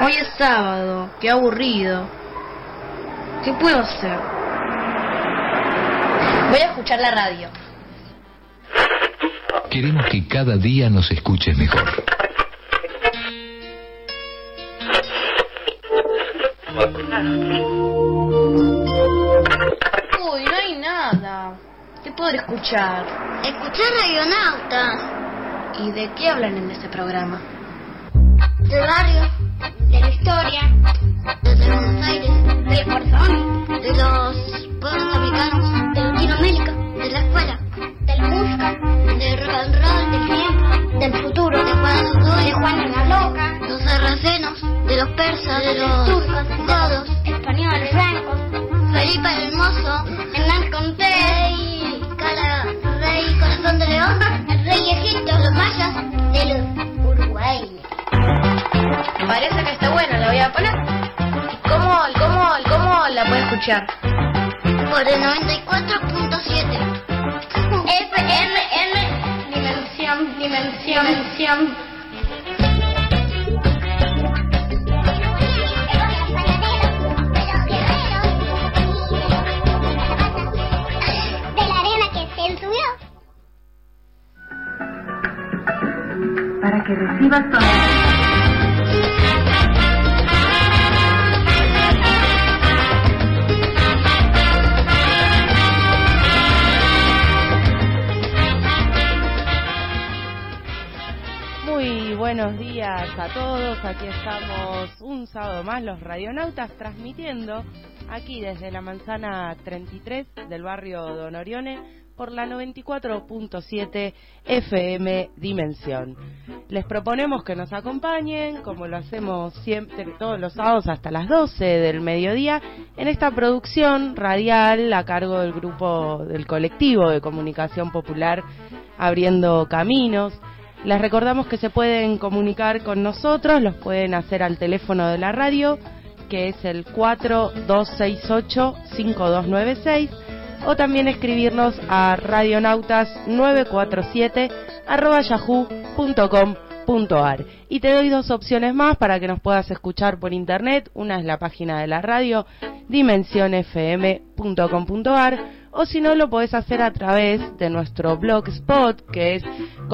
Hoy es sábado, qué aburrido. ¿Qué puedo hacer? Voy a escuchar la radio. Queremos que cada día nos escuches mejor. Uy, no hay nada. ¿Qué podré escuchar? Escuchar Radionautas. ¿Y de qué hablan en este programa? Del barrio, de la historia, de Buenos Aires, del corazón, de los pueblos africanos, de Latinoamérica, de la escuela, de la música, del rock and roll, del tiempo, del futuro, de Juan la Loca, los sarracenos, de los persas, de los turcos, godos, españoles, francos, Felipe el Hermoso, Hernán Cortés, Cala, Rey Corazón de León, el Rey Egipto, los mayas, de los uruguayos. Parece que está buena, la voy a poner. ¿Cómo la puedo escuchar? Por el 94.7 FM, dimensión. De la arena que se subió. Para que recibas todo. Muy buenos días a todos, aquí estamos un sábado más los radionautas transmitiendo aquí desde la manzana 33 del barrio Don Orione por la 94.7 FM Dimensión. Les proponemos que nos acompañen, como lo hacemos siempre todos los sábados hasta las 12 del mediodía, en esta producción radial a cargo del grupo del colectivo de comunicación popular Abriendo Caminos. Les recordamos que se pueden comunicar con nosotros, los pueden hacer al teléfono de la radio, que es el 4268-5296, o también escribirnos a radionautas947@yahoo.com.ar. Y te doy dos opciones más para que nos puedas escuchar por internet. Una es la página de la radio, dimensionfm.com.ar, o si no, lo podés hacer a través de nuestro blogspot, que es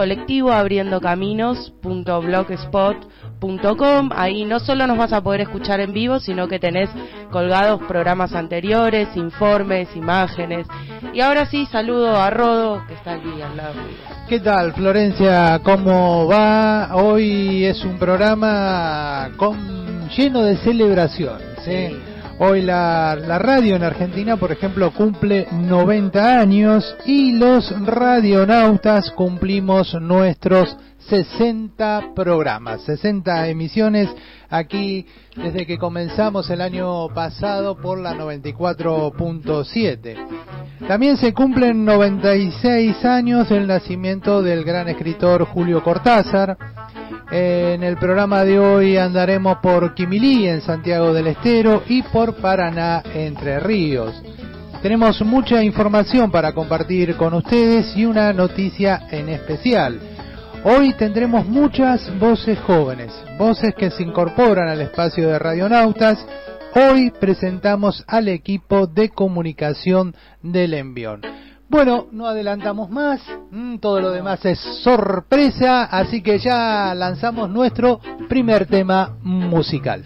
colectivoabriendocaminos.blogspot.com. Ahí no solo nos vas a poder escuchar en vivo, sino que tenés colgados programas anteriores, informes, imágenes. Y ahora sí, saludo a Rodo, que está aquí al lado mío. ¿Qué tal, Florencia? ¿Cómo va? Hoy es un programa lleno de celebraciones, ¿eh? Sí. Hoy la radio en Argentina, por ejemplo, cumple 90 años y los radionautas cumplimos nuestros 60 programas, 60 emisiones aquí desde que comenzamos el año pasado por la 94.7. También se cumplen 96 años del nacimiento del gran escritor Julio Cortázar. En el programa de hoy andaremos por Quimilí, en Santiago del Estero, y por Paraná, Entre Ríos. Tenemos mucha información para compartir con ustedes y una noticia en especial. Hoy tendremos muchas voces jóvenes, voces que se incorporan al espacio de Radionautas. Hoy presentamos al equipo de comunicación del Envión. Bueno, no adelantamos más, todo lo demás es sorpresa, así que ya lanzamos nuestro primer tema musical.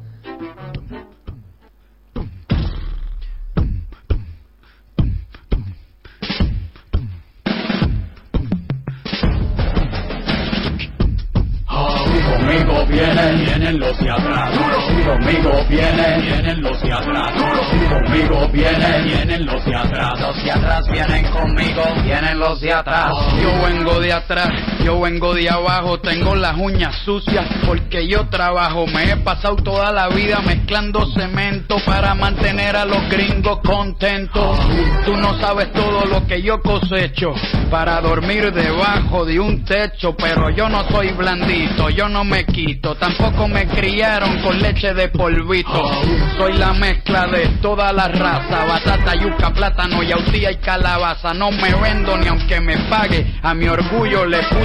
Conmigo vienen los de atrás. Conmigo vienen los de atrás. Conmigo vienen los de atrás. Los de atrás vienen conmigo, vienen los de atrás. Yo vengo de atrás, yo vengo de abajo. Tengo las uñas sucias porque yo trabajo. Me he pasado toda la vida mezclando cemento para mantener a los gringos contentos. Tú no sabes todo lo que yo cosecho para dormir debajo de un techo. Pero yo no soy blandito, yo no me quito, tampoco me criaron con leche de polvito. Soy la mezcla de toda la raza, batata, yuca, plátano, yautía y calabaza. No me vendo ni aunque me pague, a mi orgullo le puse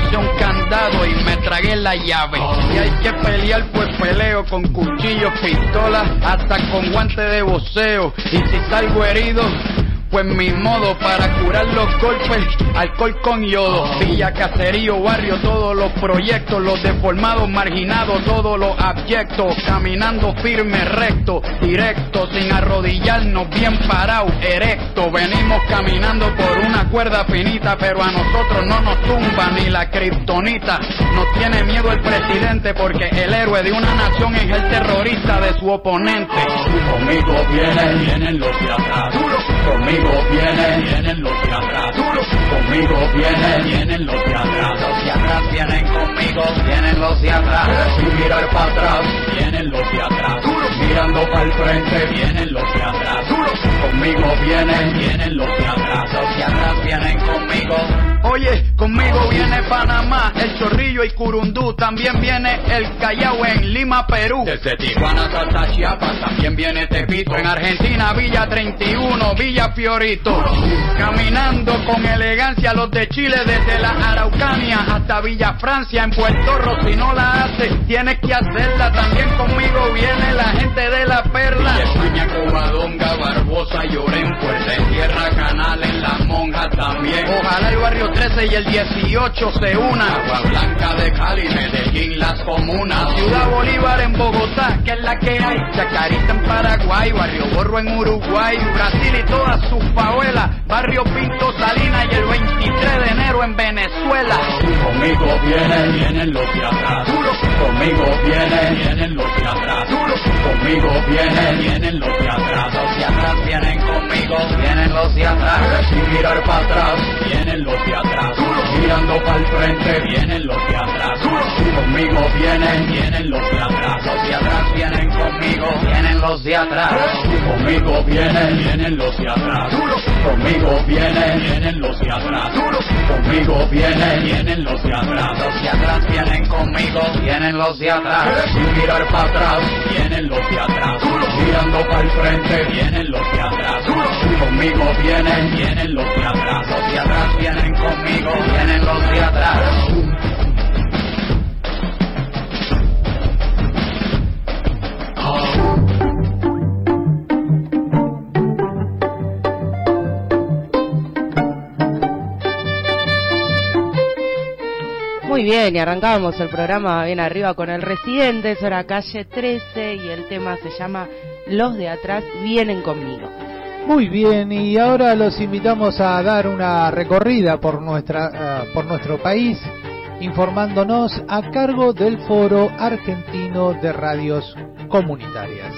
puse un candado y me tragué la llave. Si hay que pelear, pues peleo con cuchillos, pistolas, hasta con guantes de boxeo. Y si salgo herido, pues mi modo para curar los golpes, alcohol con yodo. Villa, caserío, barrio, todos los proyectos, los deformados, marginados, todos los abyectos, caminando firme, recto, directo, sin arrodillarnos, bien parado, erecto. Venimos caminando por una cuerda finita, pero a nosotros no nos tumba ni la kriptonita. Nos tiene miedo el presidente, porque el héroe de una nación es el terrorista de su oponente. Conmigo vienen los de atrás. Conmigo vienen los de atrás. Conmigo vienen los de atrás. Los de atrás vienen conmigo, vienen los de atrás. Sin mirar para atrás, vienen los de atrás. Mirando para el frente, vienen los de atrás. Conmigo vienen los de atrás. Los de atrás vienen conmigo. Oye, conmigo viene Panamá, El Chorrillo y Curundú. También viene el Callao en Lima, Perú. Desde Tijuana hasta Chiapas también viene Tepito. En Argentina, Villa 31, Villa Fiorito. Caminando con elegancia los de Chile, desde la Araucanía hasta Villa Francia. En Puerto Rico, si no la haces, tienes que hacerla. También conmigo viene la gente de La Perla. Villa España, Covadonga, Barbosa, Llorén, Puerta de Tierra, Canal, en La Monja también. Ojalá el barrio 13 y el 18 se una. Agua Blanca de Cali, Medellín, Las Comunas. Ciudad Bolívar en Bogotá, que es la que hay. Chacarita en Paraguay, Barrio Borro en Uruguay, Brasil y todas sus favelas. Barrio Pinto, Salinas y el 23 de enero en Venezuela. Conmigo vienen los de atrás. Conmigo vienen los de atrás. Conmigo vienen los de atrás. Los de atrás vienen conmigo, vienen los de atrás. Sin mirar para atrás, vienen los de atrás. Mirando para el frente, vienen los de atrás. Conmigo vienen los de atrás. Los de atrás vienen conmigo, vienen los de atrás. Conmigo vienen los de atrás. Conmigo vienen los de atrás. Conmigo vienen los de atrás. Los de atrás vienen conmigo, vienen los de atrás. Sin mirar para atrás, vienen los de atrás. Mirando para el frente, vienen los de atrás. Conmigo vienen los de atrás. Los de atrás vienen conmigo, vienen los de atrás. Muy bien, y arrancábamos el programa bien arriba con El Residente. Eso era Calle 13 y el tema se llama Los de atrás vienen conmigo. Muy bien, y ahora los invitamos a dar una recorrida por nuestro país, informándonos a cargo del Foro Argentino de Radios Comunitarias.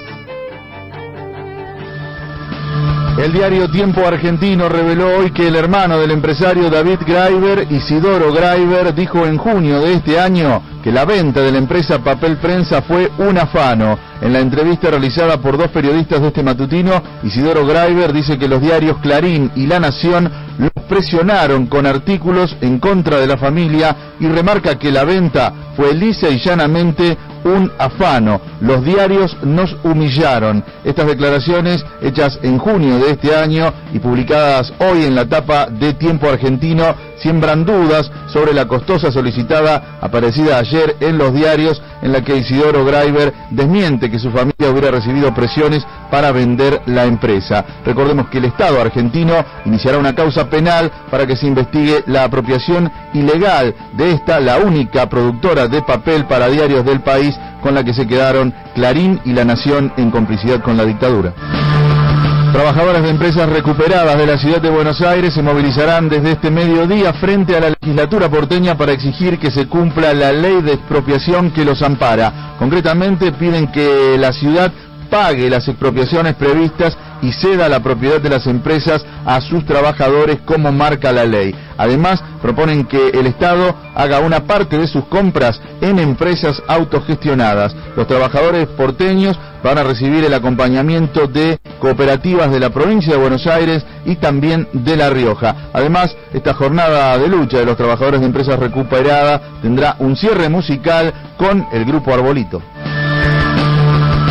El diario Tiempo Argentino reveló hoy que el hermano del empresario David Graeber, Isidoro Graeber, dijo en junio de este año que la venta de la empresa Papel Prensa fue un afano. En la entrevista realizada por dos periodistas de este matutino, Isidoro Graeber dice que los diarios Clarín y La Nación los presionaron con artículos en contra de la familia y remarca que la venta fue lisa y llanamente un afano. Los diarios nos humillaron. Estas declaraciones, hechas en junio de este año y publicadas hoy en la tapa de Tiempo Argentino, siembran dudas sobre la costosa solicitada aparecida ayer en los diarios, en la que Isidoro Graeber desmiente que su familia hubiera recibido presiones para vender la empresa. Recordemos que el Estado argentino iniciará una causa penal para que se investigue la apropiación ilegal de esta, la única productora de papel para diarios del país, con la que se quedaron Clarín y La Nación en complicidad con la dictadura. Trabajadores de empresas recuperadas de la ciudad de Buenos Aires se movilizarán desde este mediodía frente a la legislatura porteña para exigir que se cumpla la ley de expropiación que los ampara. Concretamente piden que la ciudad pague las expropiaciones previstas y ceda la propiedad de las empresas a sus trabajadores como marca la ley. Además, proponen que el Estado haga una parte de sus compras en empresas autogestionadas. Los trabajadores porteños van a recibir el acompañamiento de cooperativas de la provincia de Buenos Aires y también de La Rioja. Además, esta jornada de lucha de los trabajadores de empresas recuperadas tendrá un cierre musical con el grupo Arbolito.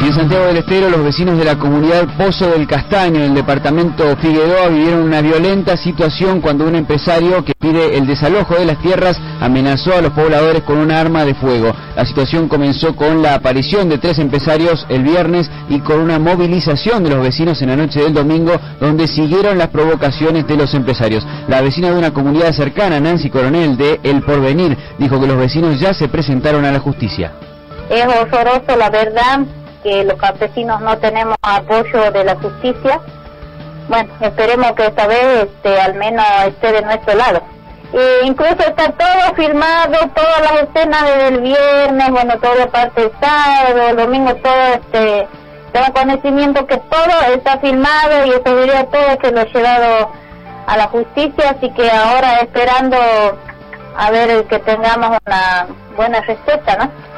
Y en Santiago del Estero, los vecinos de la comunidad Pozo del Castaño, en el departamento Figueroa, vivieron una violenta situación cuando un empresario que pide el desalojo de las tierras amenazó a los pobladores con un arma de fuego. La situación comenzó con la aparición de 3 empresarios el viernes y con una movilización de los vecinos en la noche del domingo, donde siguieron las provocaciones de los empresarios. La vecina de una comunidad cercana, Nancy Coronel, de El Porvenir, dijo que los vecinos ya se presentaron a la justicia. Es horroroso, la verdad, que los campesinos no tenemos apoyo de la justicia. Bueno, esperemos que esta vez al menos esté de nuestro lado. Incluso está todo filmado, todas las escenas desde el viernes, bueno, toda parte del sábado, el domingo, todo tengo conocimiento que todo está filmado y estos videos todos que lo he llevado a la justicia, así que ahora esperando a ver que tengamos una buena respuesta, ¿no?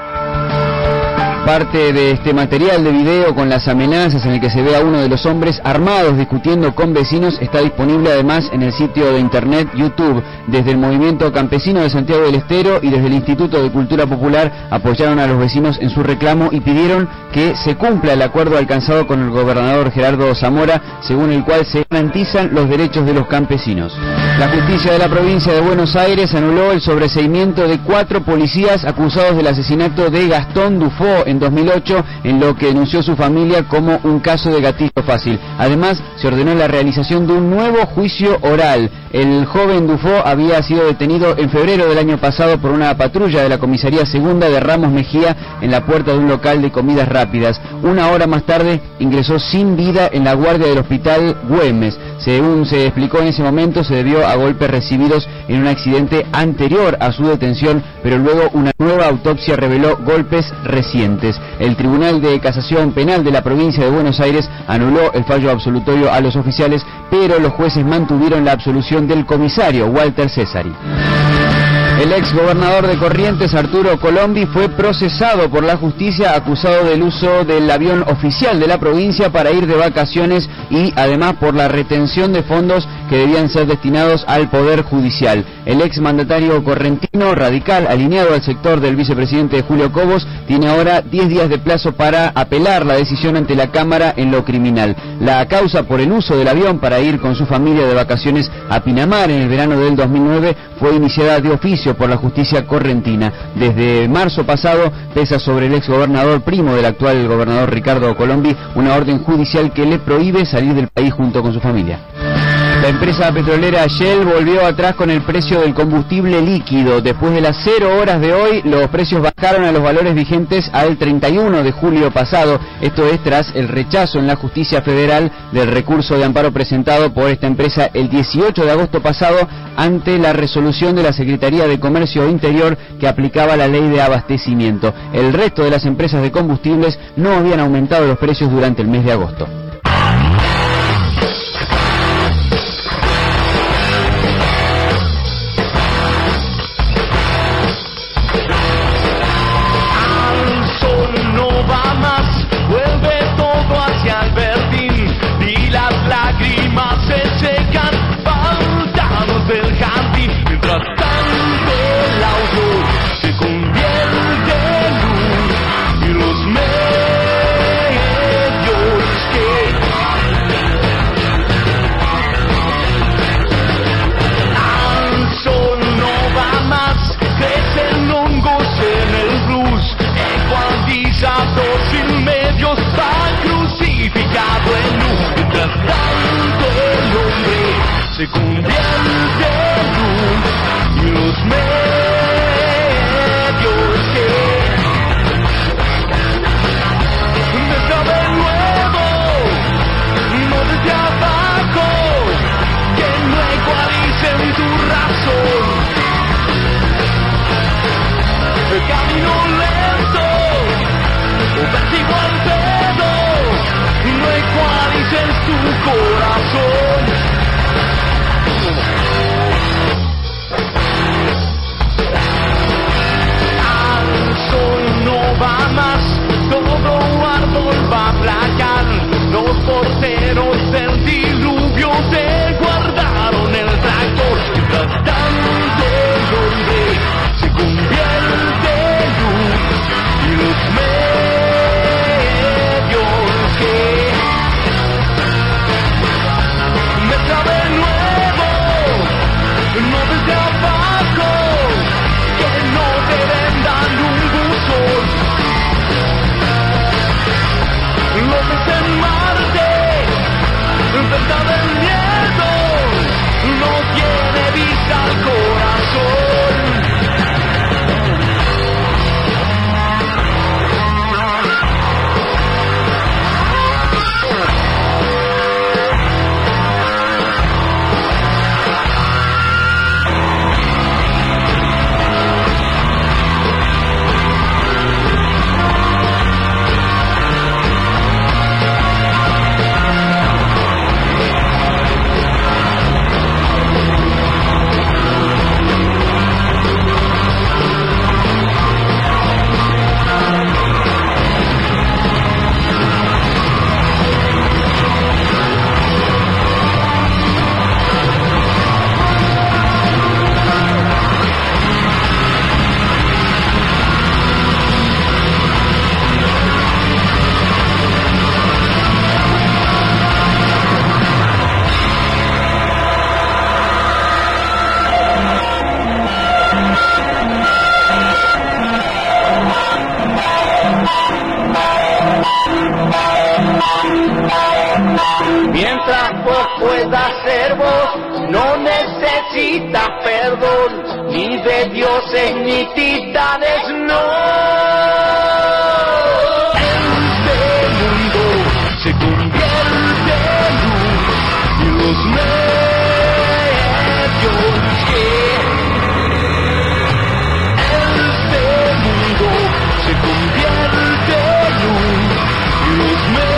Parte de este material de video con las amenazas en el que se ve a uno de los hombres armados discutiendo con vecinos está disponible además en el sitio de internet YouTube. Desde el Movimiento Campesino de Santiago del Estero y desde el Instituto de Cultura Popular apoyaron a los vecinos en su reclamo y pidieron que se cumpla el acuerdo alcanzado con el gobernador Gerardo Zamora, según el cual se garantizan los derechos de los campesinos. La justicia de la provincia de Buenos Aires anuló el sobreseimiento de 4 policías acusados del asesinato de Gastón Dufó en 2008, en lo que denunció su familia como un caso de gatillo fácil. Además, se ordenó la realización de un nuevo juicio oral. El joven Dufó había sido detenido en febrero del año pasado por una patrulla de la comisaría segunda de Ramos Mejía en la puerta de un local de comidas rápidas. Una hora más tarde ingresó sin vida en la guardia del hospital Güemes. Según se explicó en ese momento, se debió a golpes recibidos en un accidente anterior a su detención, pero luego una nueva autopsia reveló golpes recientes. El Tribunal de Casación Penal de la provincia de Buenos Aires anuló el fallo absolutorio a los oficiales, pero los jueces mantuvieron la absolución del comisario Walter Cesari. El ex gobernador de Corrientes, Arturo Colombi, fue procesado por la justicia acusado del uso del avión oficial de la provincia para ir de vacaciones y además por la retención de fondos que debían ser destinados al Poder Judicial. El ex mandatario correntino, radical, alineado al sector del vicepresidente Julio Cobos, tiene ahora 10 días de plazo para apelar la decisión ante la Cámara en lo criminal. La causa por el uso del avión para ir con su familia de vacaciones a Pinamar en el verano del 2009 fue iniciada de oficio por la justicia correntina. Desde marzo pasado pesa sobre el exgobernador primo del actual gobernador Ricardo Colombi una orden judicial que le prohíbe salir del país junto con su familia. La empresa petrolera Shell volvió atrás con el precio del combustible líquido. Después de las 0 horas de hoy, los precios bajaron a los valores vigentes al 31 de julio pasado. Esto es tras el rechazo en la justicia federal del recurso de amparo presentado por esta empresa el 18 de agosto pasado ante la resolución de la Secretaría de Comercio Interior que aplicaba la ley de abastecimiento. El resto de las empresas de combustibles no habían aumentado los precios durante el mes de agosto. Sin medios va crucificado en luz. Mientras tanto el hombre se convierte en luz y los medios desde de nuevo, no desde abajo, que no ecualicen tu razón. El camino lento persigo al pedo, no ecualices tu corazón. verdad del miedo no tiene vista al corazón. Mientras vos puedas ser vos, no necesitas perdón, ni de dioses ni titanes, no. Este mundo se convierte en luz y los medios que este mundo se convierte en luz y los medios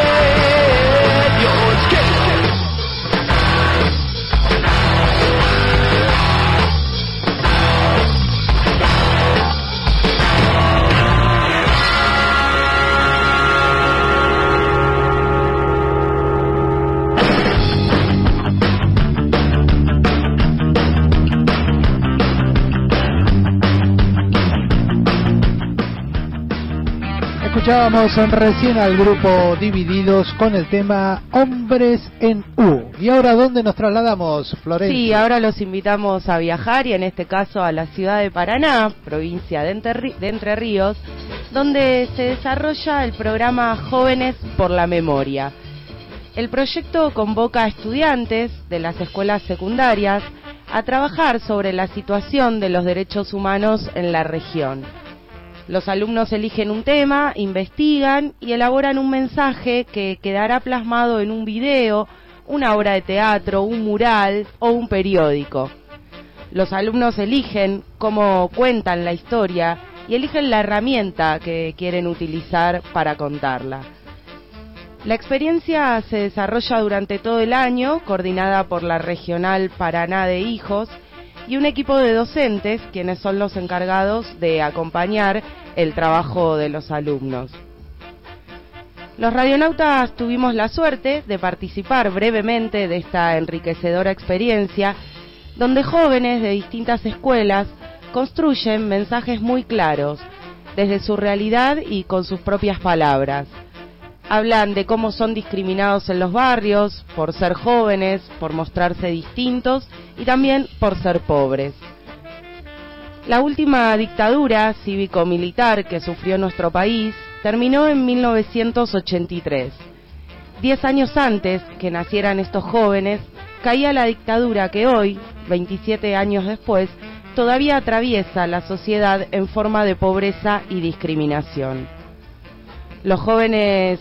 Escuchábamos recién al grupo Divididos con el tema Hombres en U. ¿Y ahora dónde nos trasladamos, Florencia? Sí, ahora los invitamos a viajar y en este caso a la ciudad de Paraná, provincia de Entre Ríos, donde se desarrolla el programa Jóvenes por la Memoria. El proyecto convoca a estudiantes de las escuelas secundarias a trabajar sobre la situación de los derechos humanos en la región. Los alumnos eligen un tema, investigan y elaboran un mensaje que quedará plasmado en un video, una obra de teatro, un mural o un periódico. Los alumnos eligen cómo cuentan la historia y eligen la herramienta que quieren utilizar para contarla. La experiencia se desarrolla durante todo el año, coordinada por la Regional Paraná de Hijos, y un equipo de docentes, quienes son los encargados de acompañar el trabajo de los alumnos. Los radionautas tuvimos la suerte de participar brevemente de esta enriquecedora experiencia, donde jóvenes de distintas escuelas construyen mensajes muy claros, desde su realidad y con sus propias palabras. Hablan de cómo son discriminados en los barrios, por ser jóvenes, por mostrarse distintos y también por ser pobres. La última dictadura cívico-militar que sufrió nuestro país terminó en 1983. 10 años antes que nacieran estos jóvenes, caía la dictadura que hoy, 27 años después, todavía atraviesa la sociedad en forma de pobreza y discriminación. Los jóvenes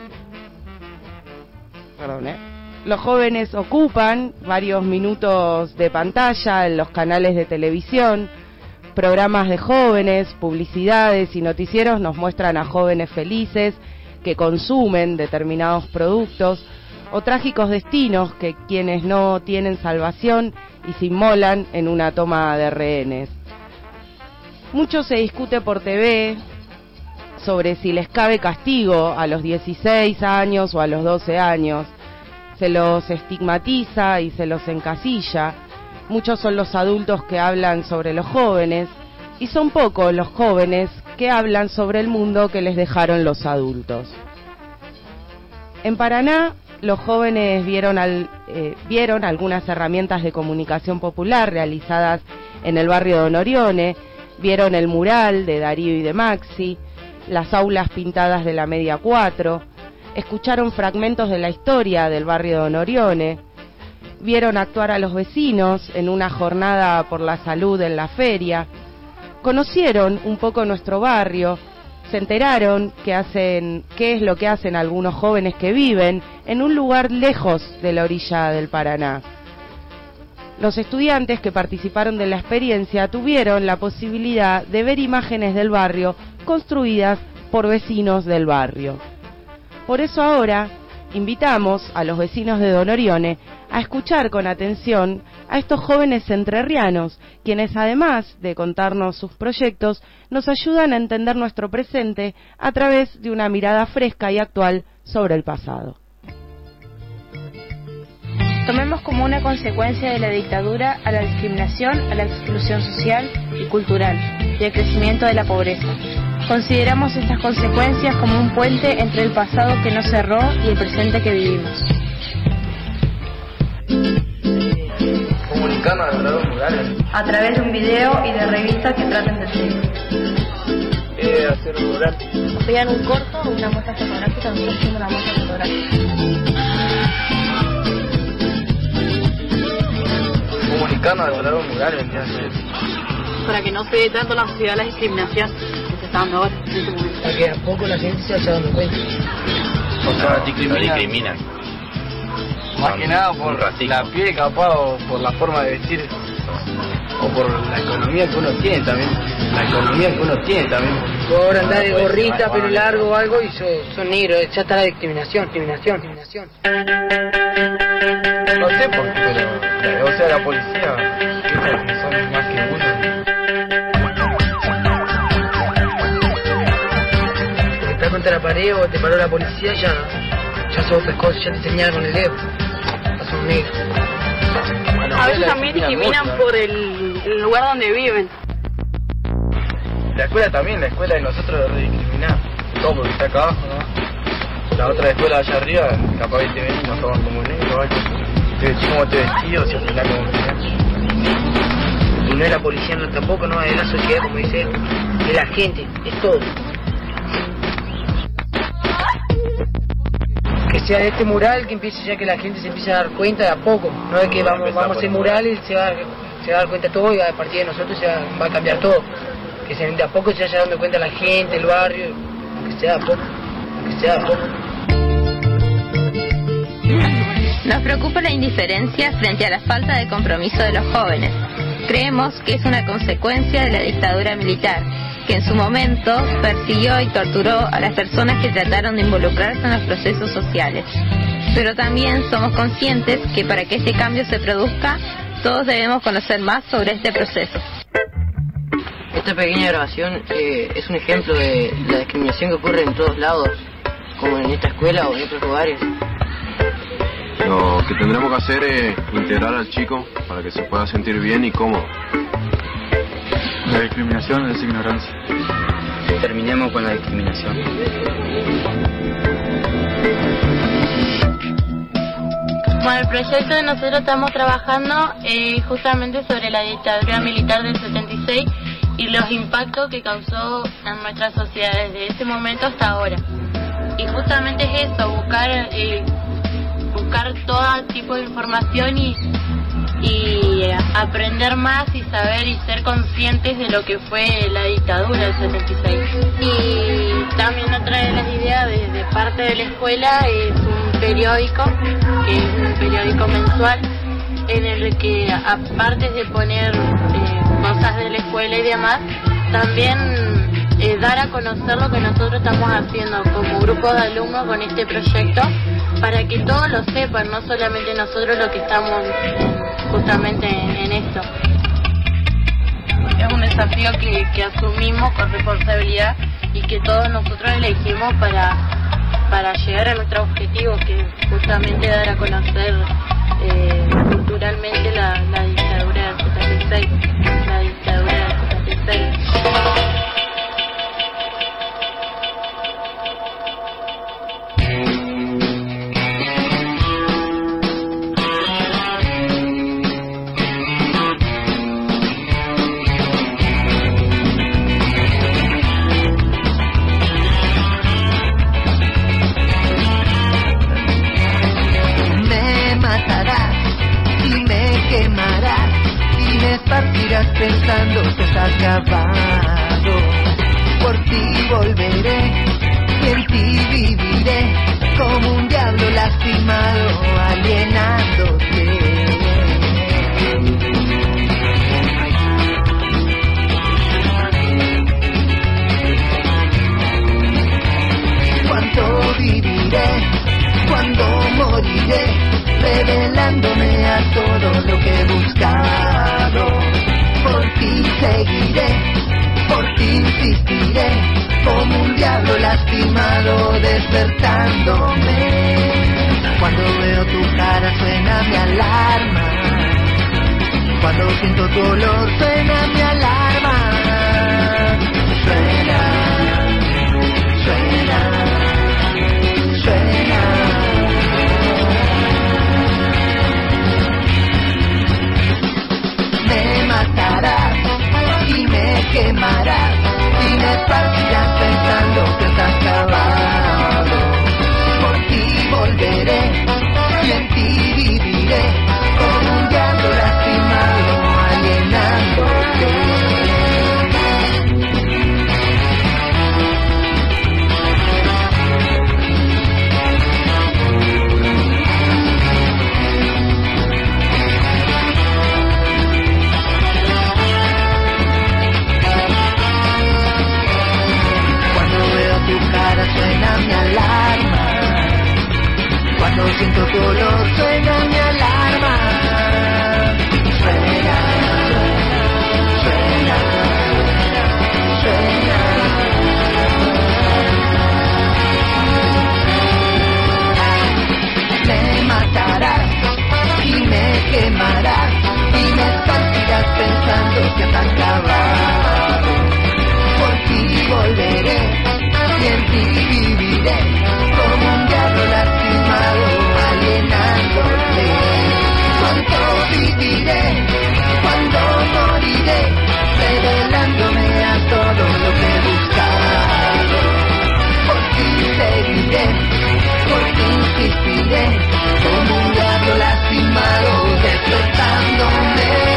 ocupan varios minutos de pantalla en los canales de televisión. Programas de jóvenes, publicidades y noticieros nos muestran a jóvenes felices que consumen determinados productos, o trágicos destinos que quienes no tienen salvación y se inmolan en una toma de rehenes. Mucho se discute por TV sobre si les cabe castigo a los 16 años o a los 12 años. Se los estigmatiza y se los encasilla. Muchos son los adultos que hablan sobre los jóvenes y son pocos los jóvenes que hablan sobre el mundo que les dejaron los adultos. En Paraná, los jóvenes vieron algunas herramientas de comunicación popular realizadas en el barrio de Donorione, vieron el mural de Darío y de Maxi, las aulas pintadas de la Media 4, escucharon fragmentos de la historia del barrio Don Orione, vieron actuar a los vecinos en una jornada por la salud en la feria, conocieron un poco nuestro barrio, se enteraron qué es lo que hacen algunos jóvenes que viven en un lugar lejos de la orilla del Paraná. Los estudiantes que participaron de la experiencia tuvieron la posibilidad de ver imágenes del barrio construidas por vecinos del barrio. Por eso ahora invitamos a los vecinos de Don Orione a escuchar con atención a estos jóvenes entrerrianos, quienes además de contarnos sus proyectos, nos ayudan a entender nuestro presente a través de una mirada fresca y actual sobre el pasado. Tomemos como una consecuencia de la dictadura a la discriminación, a la exclusión social y cultural y al crecimiento de la pobreza. Consideramos estas consecuencias como un puente entre el pasado que no cerró y el presente que vivimos. Comunicarnos a través de murales. A través de un video y de revistas que traten de seguir. Hacer un mural. Vean un corto o una muestra fotográfica, nosotros haciendo una muestra fotográfica. Comunicarnos a través de un mural, ¿entiendes? Para que no se dé tanto la sociedad la discriminación que se está dando ahora en este momento. Para que a poco la gente se vaya dando cuenta. O sea, discriminan. Más que nada por la piel, capaz, o por la forma de vestir, o por la economía que uno tiene también. Ahora andar de gorrita, pelo largo o algo y son negros, ya está la discriminación. No sé por qué, pero, o sea, la policía, piensa que son más que uno. Te estás contra la pared o te paró la policía, ya son otras cosas, ya te señalan con el dedo. Son negros. Bueno, a veces también discriminan por el lugar donde viven. La escuela también, la escuela de nosotros es rediscriminada. Todo porque está acá abajo, ¿no? La otra escuela allá arriba, capaz que te ven y nos toman como negros, ¿vale? Te decís cómo te vestido, si al final como y no es la policía, no, tampoco, no es la sociedad, como dice él, es la gente, es todo. Que sea este mural que empiece ya que la gente se empiece a dar cuenta de a poco, no es que vamos a hacer murales y se va a dar cuenta todo y a partir de nosotros va a cambiar todo. Que de a poco se vaya dando cuenta la gente, el barrio, que sea de a poco. Nos preocupa la indiferencia frente a la falta de compromiso de los jóvenes. Creemos que es una consecuencia de la dictadura militar, que en su momento persiguió y torturó a las personas que trataron de involucrarse en los procesos sociales. Pero también somos conscientes que para que este cambio se produzca, todos debemos conocer más sobre este proceso. Esta pequeña grabación es un ejemplo de la discriminación que ocurre en todos lados, como en esta escuela o en otros lugares. Lo que tendremos que hacer es integrar al chico para que se pueda sentir bien y cómodo. La discriminación es ignorancia. Terminemos con la discriminación. Bueno, el proyecto que nosotros estamos trabajando justamente sobre la dictadura militar del 76 y los impactos que causó en nuestra sociedad desde ese momento hasta ahora. Y justamente es eso, buscar todo tipo de información y aprender más y saber y ser conscientes de lo que fue la dictadura del 76. Y también otra de las ideas de parte de la escuela es un periódico, que es un periódico mensual, en el que aparte de poner cosas de la escuela y demás, también dar a conocer lo que nosotros estamos haciendo como grupo de alumnos con este proyecto, para que todos lo sepan, no solamente nosotros los que estamos justamente en esto. Es un desafío que asumimos con responsabilidad y que todos nosotros elegimos para llegar a nuestro objetivo, que es justamente dar a conocer culturalmente la dictadura del 76, la dictadura del 76. grabado. Por ti volveré y en ti viviré, como un diablo lastimado, alienándote. Cuánto viviré, cuando moriré, revelándome a todo lo que he buscado. Por ti seguiré, por ti insistiré, como un diablo lastimado despertándome. Cuando veo tu cara suena mi alarma, cuando siento tu olor suena mi alarma. Suena, suena, suena. Me matarás y me quemarás y me esparcirás pensando que estás acabado. Por ti volveré y en ti viviré, como un diablo lastimado, alienándote. Suena mi alarma, cuando siento tu olor suena mi alarma. Suena, suena, suena. Me matarás y me quemarás y me esparcirás pensando que estás acabado. Por ti volveré y en ti viviré, como un diablo lastimado, alienándote. Cuánto viviré, cuando moriré, revelándome a todo lo que he buscado. Por ti seguiré, por ti insistiré, como un diablo lastimado, despertándome.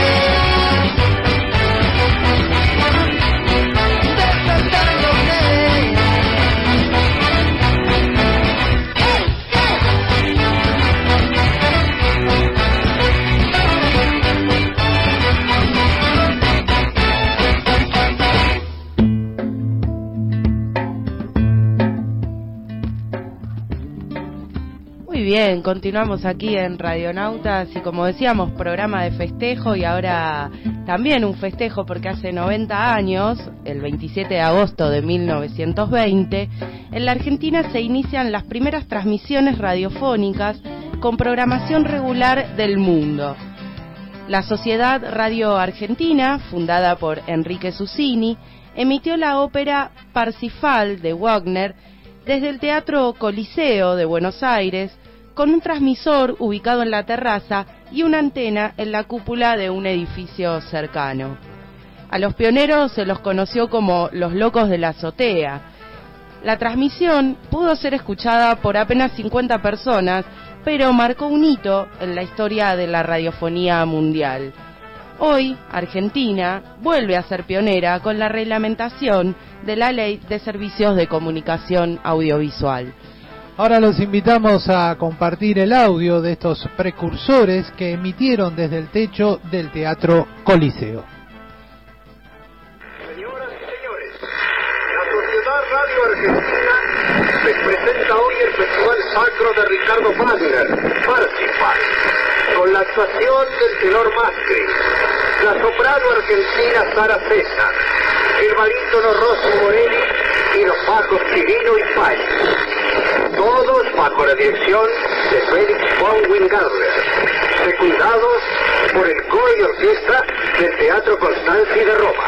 Bien, continuamos aquí en Radionautas y como decíamos, programa de festejo y ahora también un festejo porque hace 90 años, el 27 de agosto de 1920, en la Argentina se inician las primeras transmisiones radiofónicas con programación regular del mundo. La Sociedad Radio Argentina, fundada por Enrique Susini, emitió la ópera Parsifal de Wagner desde el Teatro Coliseo de Buenos Aires, con un transmisor ubicado en la terraza y una antena en la cúpula de un edificio cercano. A los pioneros se los conoció como los locos de la azotea. La transmisión pudo ser escuchada por apenas 50 personas, pero marcó un hito en la historia de la radiofonía mundial. Hoy, Argentina vuelve a ser pionera con la reglamentación de la Ley de Servicios de Comunicación Audiovisual. Ahora los invitamos a compartir el audio de estos precursores que emitieron desde el techo del Teatro Coliseo. Señoras y señores, la Sociedad Radio Argentina les presenta hoy el Festival Sacro de Ricardo Wagner, Parsifal, con la actuación del tenor Mascri, la soprano argentina Sara César, el barítono Rossi Morelli y los bajos Chirino y Pay. Todos bajo la dirección de Felix von Wingardner, secundados por el coro y orquesta del Teatro Constanzi de Roma.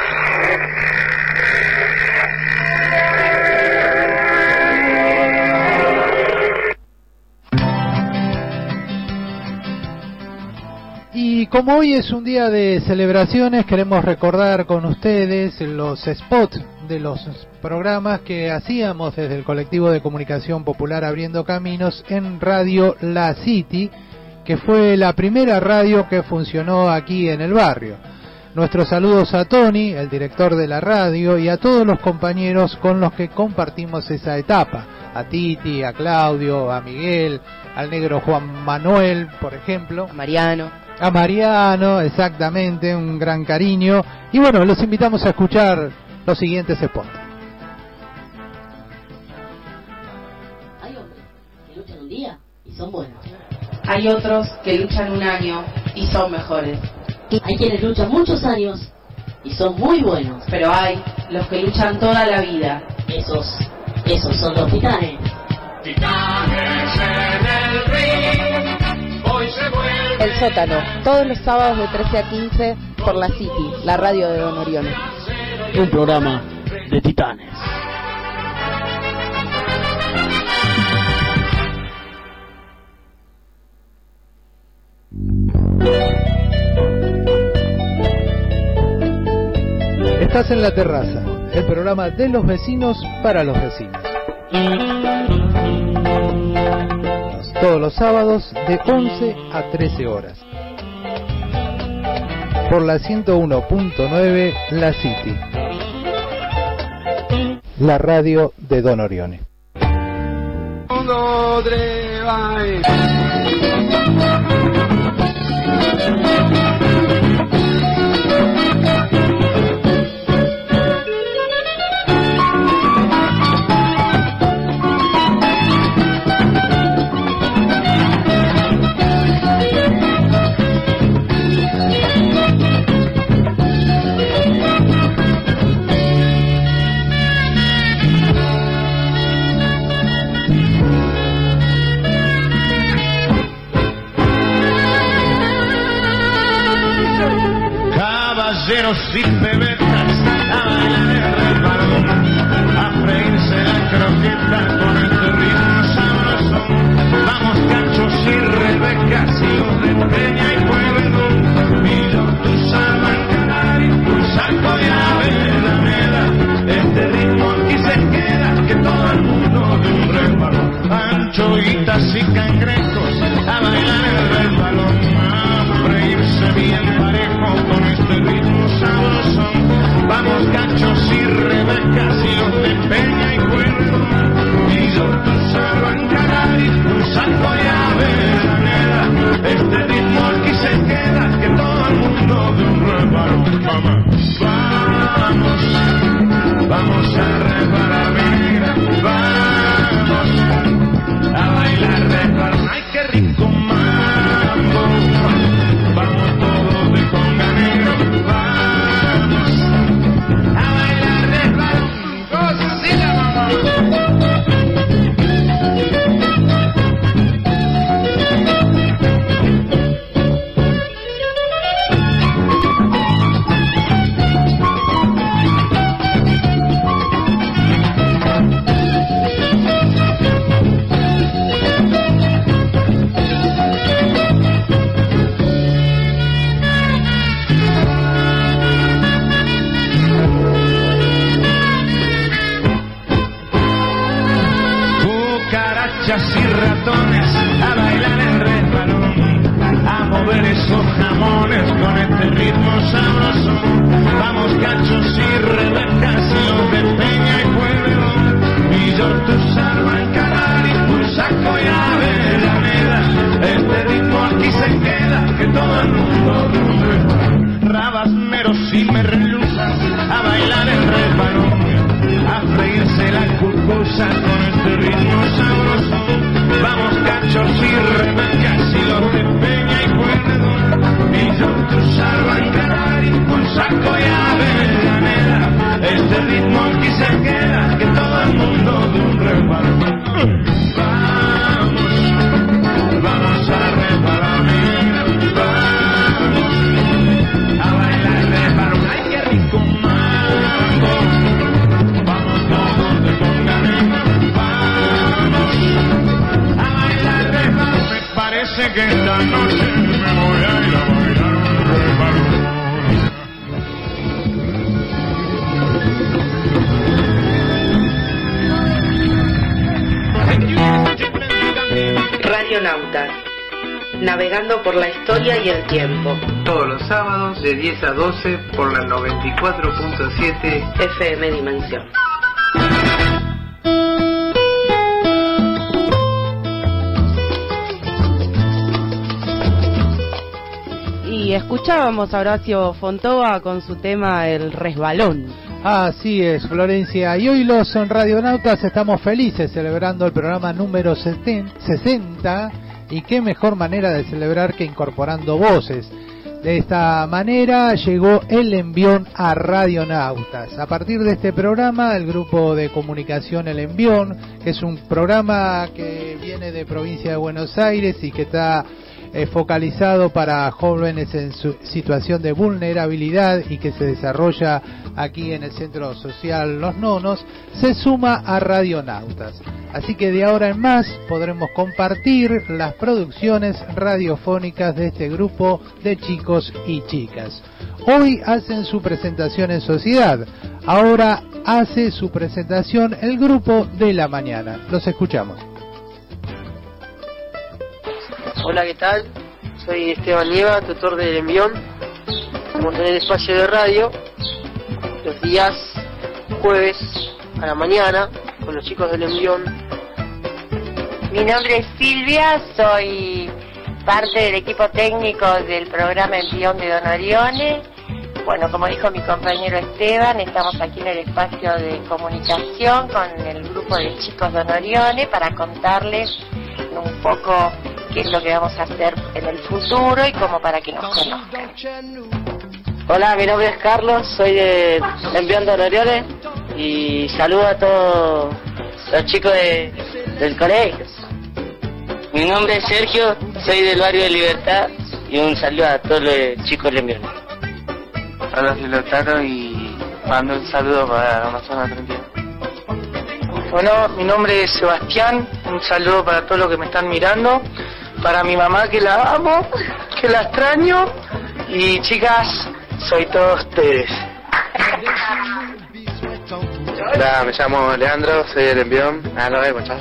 Y como hoy es un día de celebraciones, queremos recordar con ustedes los spots de los programas que hacíamos desde el colectivo de comunicación popular Abriendo Caminos en Radio La City, que fue la primera radio que funcionó aquí en el barrio. Nuestros saludos a Tony, el director de la radio, y a todos los compañeros con los que compartimos esa etapa. A Titi, a Claudio, a Miguel, al negro Juan Manuel, por ejemplo. A Mariano, exactamente, un gran cariño. Y bueno, los invitamos a escuchar los siguientes spots. Hay hombres que luchan un día y son buenos. Hay otros que luchan un año y son mejores. Hay quienes luchan muchos años y son muy buenos. Pero hay los que luchan toda la vida. Esos son los titanes. Titanes en el ring, hoy se vuelve. El Sótano, todos los sábados de 13 a 15 por la City, la radio de Don Orione. Un programa de titanes. Estás en La Terraza, el programa de los vecinos para los vecinos. Todos los sábados de 11 a 13 horas. Por la 101.9 La City. La radio de Don Orione. 1, 2, 3, vai. Y bebetas a bailar el balón, a freírse la croqueta con este ritmo sabroso. Vamos cachos y rebecas, hijos de Peña y Pueblo, y los tus almancanar y tu saco y Avellaneda. Este ritmo aquí se queda, que todo el mundo de un resbalón. Anchoitas y cangrejos a bailar el balón, a freírse bien parejo con este ritmo sabroso. Vamos cachos y rebecas y los de Peña y Puerto, y los tus arrancarán y tu saco y Avellaneda. Este ritmo aquí se queda, que todo el mundo de un resbalón. Vamos a resbalar, mira, vamos a bailar resbalón. Ay, qué rico mambo, vamos todos de conga negro, vamos a bailar resbalón. Cosa así la mamá. Y ratones a bailar el resbalón, a mover esos jamones con este ritmo sabroso. Vamos cachos y rebecas y los de Peña y Pueblo, y yo tu arrancarán y tu saco y Avellaneda. Este ritmo aquí se queda, que todo el mundo de un resbalón. Rabasmeros y merluzas a bailar el resbalón, a freírse la cucusa con este ritmo sabroso. Vamos cachos y rebecas y los de Peña y Puerto, y yo tu arrancarán y tu saco y Avellaneda. Este ritmo aquí se queda, que todo el mundo de un resbalón. Vamos a resbalar, mira, vamos a bailar el resbalón. Ay, qué rico mambo, vamos todos de conga negra, vamos a bailar resbalón. Me parece que esta noche me voy a ir a bailar un resbalón. Radionautas, navegando por la historia y el tiempo. Todos los sábados de 10 a 12 por la 94.7 FM Dimensión. Y escuchábamos a Horacio Fontova con su tema El Resbalón. Así es, Florencia. Y hoy los radionautas estamos felices celebrando el programa número 60. Y qué mejor manera de celebrar que incorporando voces. De esta manera llegó el envión a Radionautas. A partir de este programa, el grupo de comunicación El Envión, que es un programa que viene de provincia de Buenos Aires y que está focalizado para jóvenes en su situación de vulnerabilidad y que se desarrolla aquí en el Centro Social Los Nonos, se suma a Radionautas. Así que de ahora en más podremos compartir las producciones radiofónicas de este grupo de chicos y chicas. Hoy hacen su presentación en sociedad, ahora hace su presentación el grupo de la mañana. Los escuchamos. Hola, ¿qué tal? Soy Esteban Nieva, tutor del Envión. Estamos en el espacio de radio los días jueves a la mañana con los chicos del Envión. Mi nombre es Silvia, soy parte del equipo técnico del programa Envión de Don Orione. Bueno, como dijo mi compañero Esteban, estamos aquí en el espacio de comunicación con el grupo de chicos Don Orione para contarles un poco qué es lo que vamos a hacer en el futuro y como para que nos conozcan. Hola, mi nombre es Carlos, soy de Envión Don Orione y saludo a todos los chicos del colegio. Mi nombre es Sergio, soy del barrio de Libertad y un saludo a todos los chicos del Envión. Hola, soy Lautaro y mando un saludo para la zona 31. Bueno, mi nombre es Sebastián, un saludo para todos los que me están mirando, para mi mamá que la amo, que la extraño, y chicas, soy todos ustedes. Hola, me llamo Leandro, soy del Envión. Nos vemos, chao.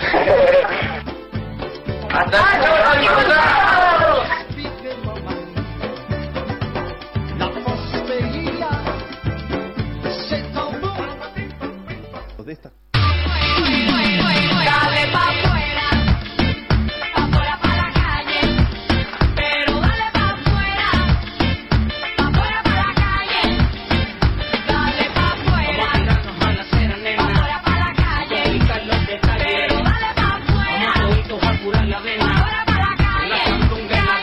Dale pa' afuera, afuera pa' la calle, pero dale pa' afuera pa' la calle, dale pa' afuera, afuera pa' la calle, pero dale pa' afuera, afuera pa' la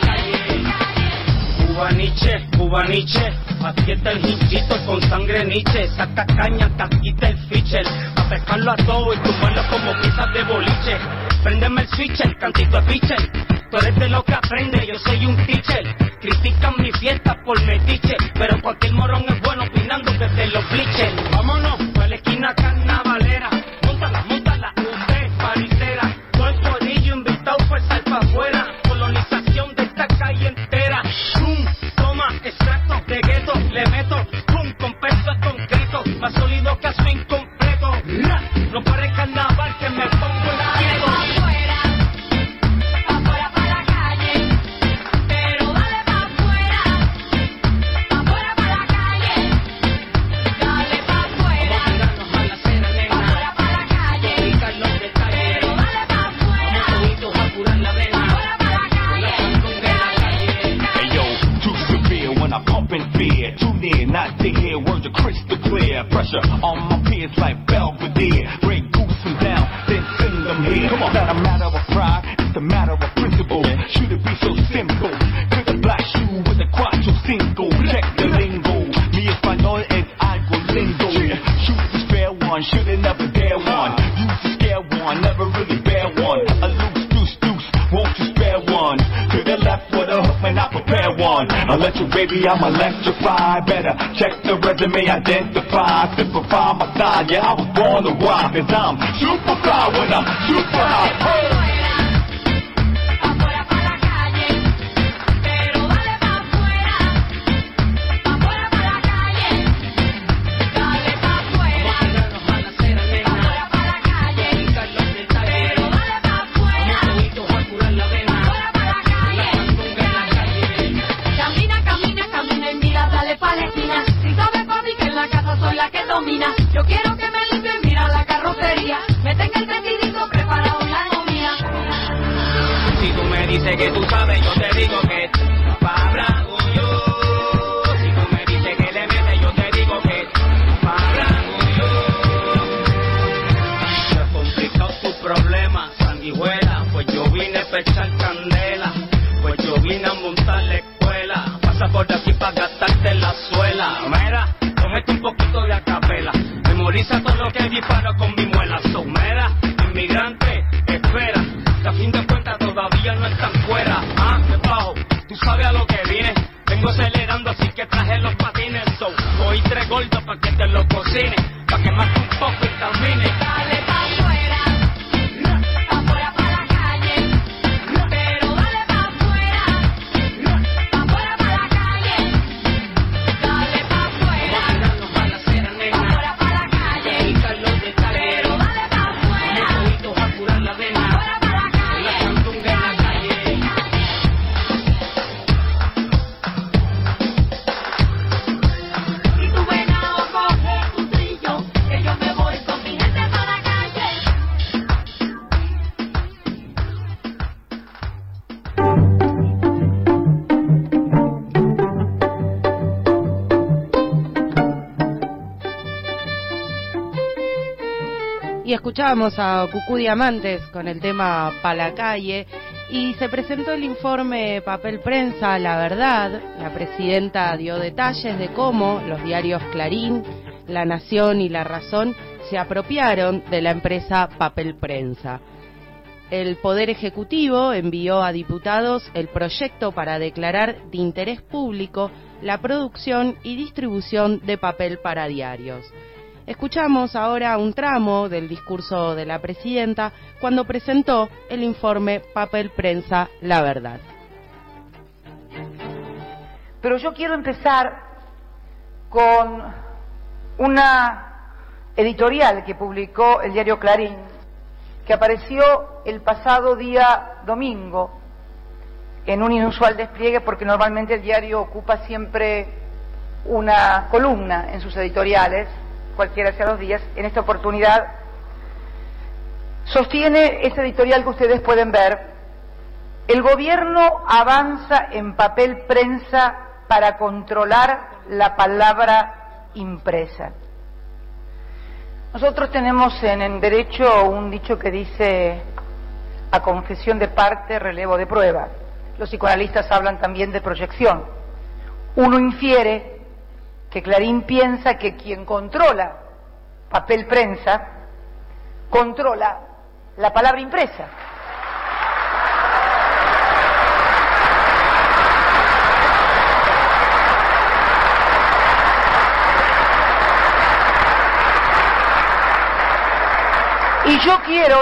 calle. Cubaniche, aquí está el hinchito con sangre Nietzsche, saca caña, taquita el fichel, a pescarlo a todo y tumbarlo como piezas de boliche. Préndeme el switch, el cantito de pitcher, tú eres de lo que aprende, yo soy un teacher. Critican mi fiesta por metiche, pero cualquier morón es bueno opinando desde los bleachers. Vámonos a la esquina carnavalera, móntala, usted parisera, todo el corillo invitado pues sal pa' afuera, colonización de esta calle entera. Exacto, de gueto, le meto, pum, con peso concreto, más sólido que su incompleto. No pare carnaval que me pongo inquieto. Afuera pa' la calle, pero dale pa' afuera pa' la calle, dale pa' afuera, afuera pa' la calle, pero dale pa' afuera, afuera pa' la calle. Hey yo, too severe when I pump in fear. Too near, not to hear words are crystal clear. Pressure on my peers like Belvedere. Break goose them down, then send them here. Come on, not a matter of pride, it's a matter of principle. Should it be so simple? With a black shoe with a cuatro cinco. Check the lingo. Mi español es algo lindo. Shoot the spare one, should've never dare one. Use the scare one, never really bear one. A loose deuce, won't you spare one? To the left with a hook, man, I prepare one. Electric baby, I'm electrified. Better check the resume, identify. Simplify my style, yeah, I was born to rock. Cause I'm super fly when I'm super high. Hey. Afuera pa' la calle, pero dale pa' afuera pa' la calle, dale pa' afuera pa' la calle, pero dale pa' afuera pa' la calle. dices que tú sabes, yo te digo que para yo. Si tú me dices que le metes, yo te digo que para yo. Se ha complicado tu problema, sanguijuela, pues yo vine a echar candela, pues yo vine a montar la escuela, pasa por aquí para gastarte la suela. Mira, comete un poquito de acapela, memoriza todo lo que disparo con mi muela. So, mira, inmigrante, espera, que a fin de cuentas todavía no están fuera. Ah, qué bajo, tú sabes a lo que viene, vengo acelerando así que traje los patines. So, voy 3 gordos pa' que te los cocine, pa' que más un poco y termine. Dale pa' afuera. Y escuchábamos a Cucú Diamantes con el tema Pa' la calle, y se presentó el informe Papel Prensa, La Verdad. La presidenta dio detalles de cómo los diarios Clarín, La Nación y La Razón se apropiaron de la empresa Papel Prensa. El Poder Ejecutivo envió a diputados el proyecto para declarar de interés público la producción y distribución de papel para diarios. Escuchamos ahora un tramo del discurso de la presidenta cuando presentó el informe Papel Prensa, La Verdad. Pero yo quiero empezar con una editorial que publicó el diario Clarín, que apareció el pasado día domingo en un inusual despliegue, porque normalmente el diario ocupa siempre una columna en sus editoriales, cualquiera sea los días. En esta oportunidad sostiene ese editorial que ustedes pueden ver: el gobierno avanza en papel prensa para controlar la palabra impresa. Nosotros tenemos en derecho un dicho que dice: a confesión de parte, relevo de prueba. Los psicoanalistas hablan también de proyección. Uno infiere que Clarín piensa que quien controla papel prensa controla la palabra impresa. Y yo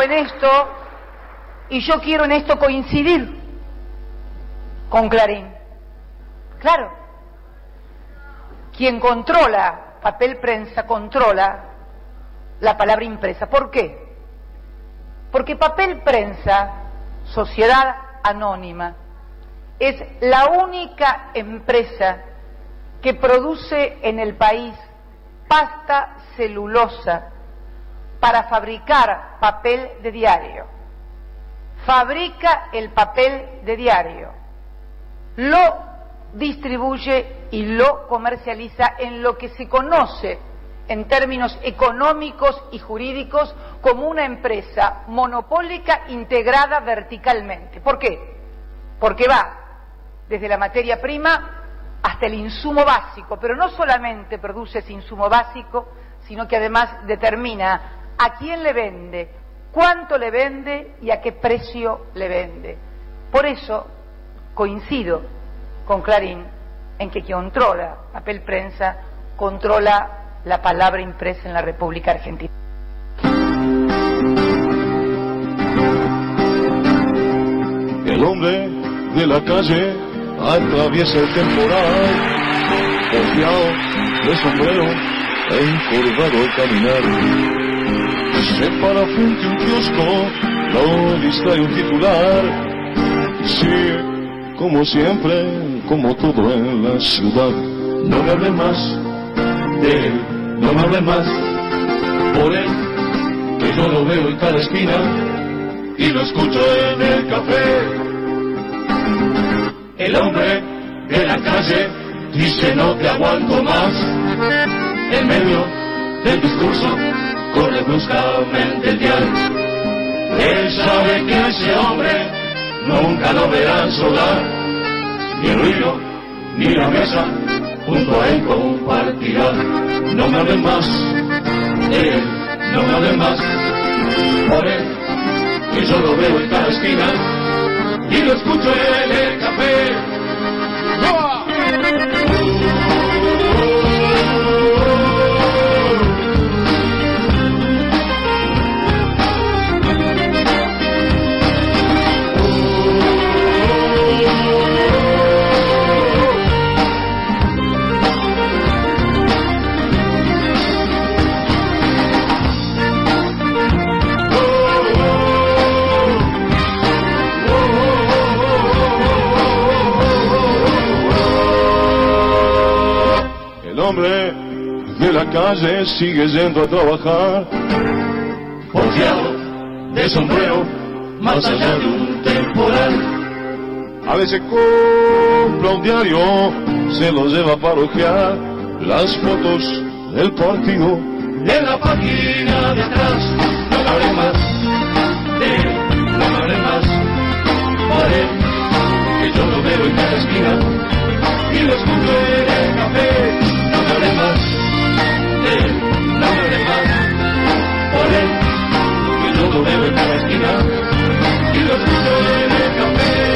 quiero en esto coincidir con Clarín. Claro, quien controla papel prensa controla la palabra impresa. ¿Por qué? Porque Papel Prensa, sociedad anónima, es la única empresa que produce en el país pasta celulosa para fabricar papel de diario. Fabrica el papel de diario, lo distribuye y lo comercializa en lo que se conoce en términos económicos y jurídicos como una empresa monopólica integrada verticalmente. ¿Por qué? Porque va desde la materia prima hasta el insumo básico, pero no solamente produce ese insumo básico, sino que además determina a quién le vende, cuánto le vende y a qué precio le vende. Por eso coincido con Clarín en que quien controla papel prensa controla la palabra impresa en la República Argentina. El hombre de la calle atraviesa el temporal, confiado de sombrero e encorvado al caminar. Se para frente a un kiosco, lo distrae un titular. Sigue como siempre, como todo en la ciudad. No me hablen más de él, no me hablen más por él, que yo lo veo en cada esquina y lo escucho en el café. El hombre de la calle dice no te aguanto más. En medio del discurso corre bruscamente el dial. Él sabe que a ese hombre nunca lo verá en su hogar. Ni el ruido, ni la mesa, junto a él compartirán. No me hablen más de él, no me hablen más por él, que yo lo veo en cada esquina y lo escucho en el café. ¡No! El hombre de la calle sigue yendo a trabajar, confiado de sombrero, más allá de un temporal. A veces compra un diario, se lo lleva para hojear las fotos del partido. En la página de atrás, no me hable más de él, no me hable más por él, que yo lo veo en cada esquina y lo escucho en el café. No me hable más de él, no me hable más por él, que yo lo veo en cada esquina y lo escucho en el café.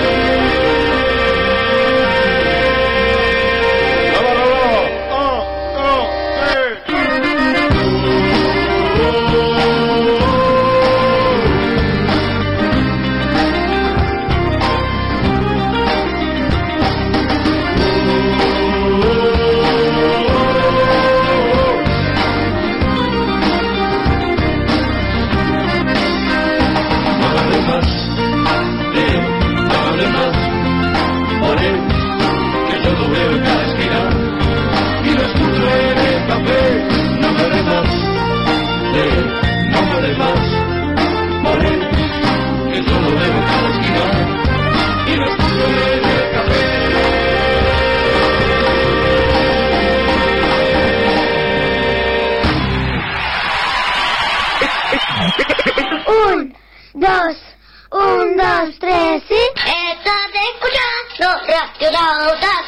Un, dos, tres, ¿sí? Estás escuchando Radionautas.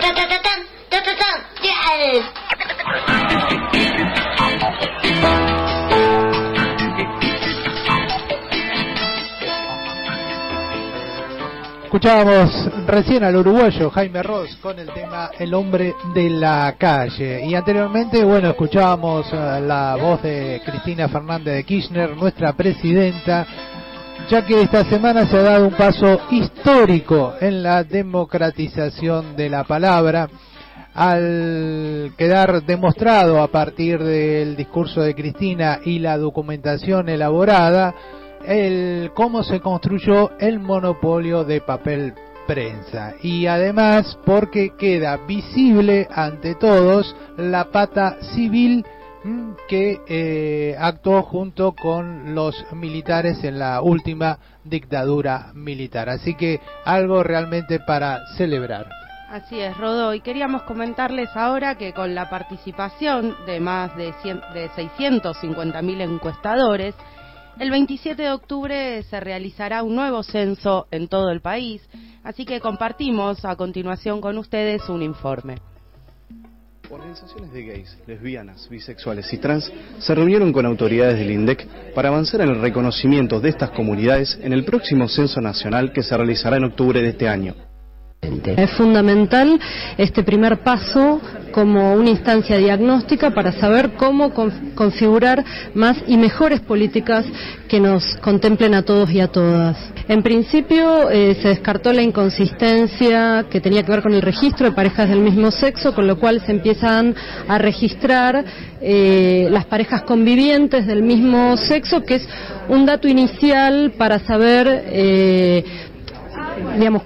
Escuchábamos recién al uruguayo Jaime Ross con el tema El hombre de la calle, y anteriormente, bueno, escuchábamos la voz de Cristina Fernández de Kirchner, nuestra presidenta, ya que esta semana se ha dado un paso histórico en la democratización de la palabra, al quedar demostrado a partir del discurso de Cristina y la documentación elaborada cómo se construyó el monopolio de papel prensa, y además porque queda visible ante todos la pata civil que actuó junto con los militares en la última dictadura militar. Así que algo realmente para celebrar. Así es, Rodó, y queríamos comentarles ahora que con la participación de más de 650.000 encuestadores, el 27 de octubre se realizará un nuevo censo en todo el país, así que compartimos a continuación con ustedes un informe. Organizaciones de gays, lesbianas, bisexuales y trans se reunieron con autoridades del INDEC para avanzar en el reconocimiento de estas comunidades en el próximo censo nacional que se realizará en octubre de este año. Es fundamental este primer paso como una instancia diagnóstica para saber cómo configurar más y mejores políticas que nos contemplen a todos y a todas. En principio se descartó la inconsistencia que tenía que ver con el registro de parejas del mismo sexo, con lo cual se empiezan a registrar las parejas convivientes del mismo sexo, que es un dato inicial para saber digamos,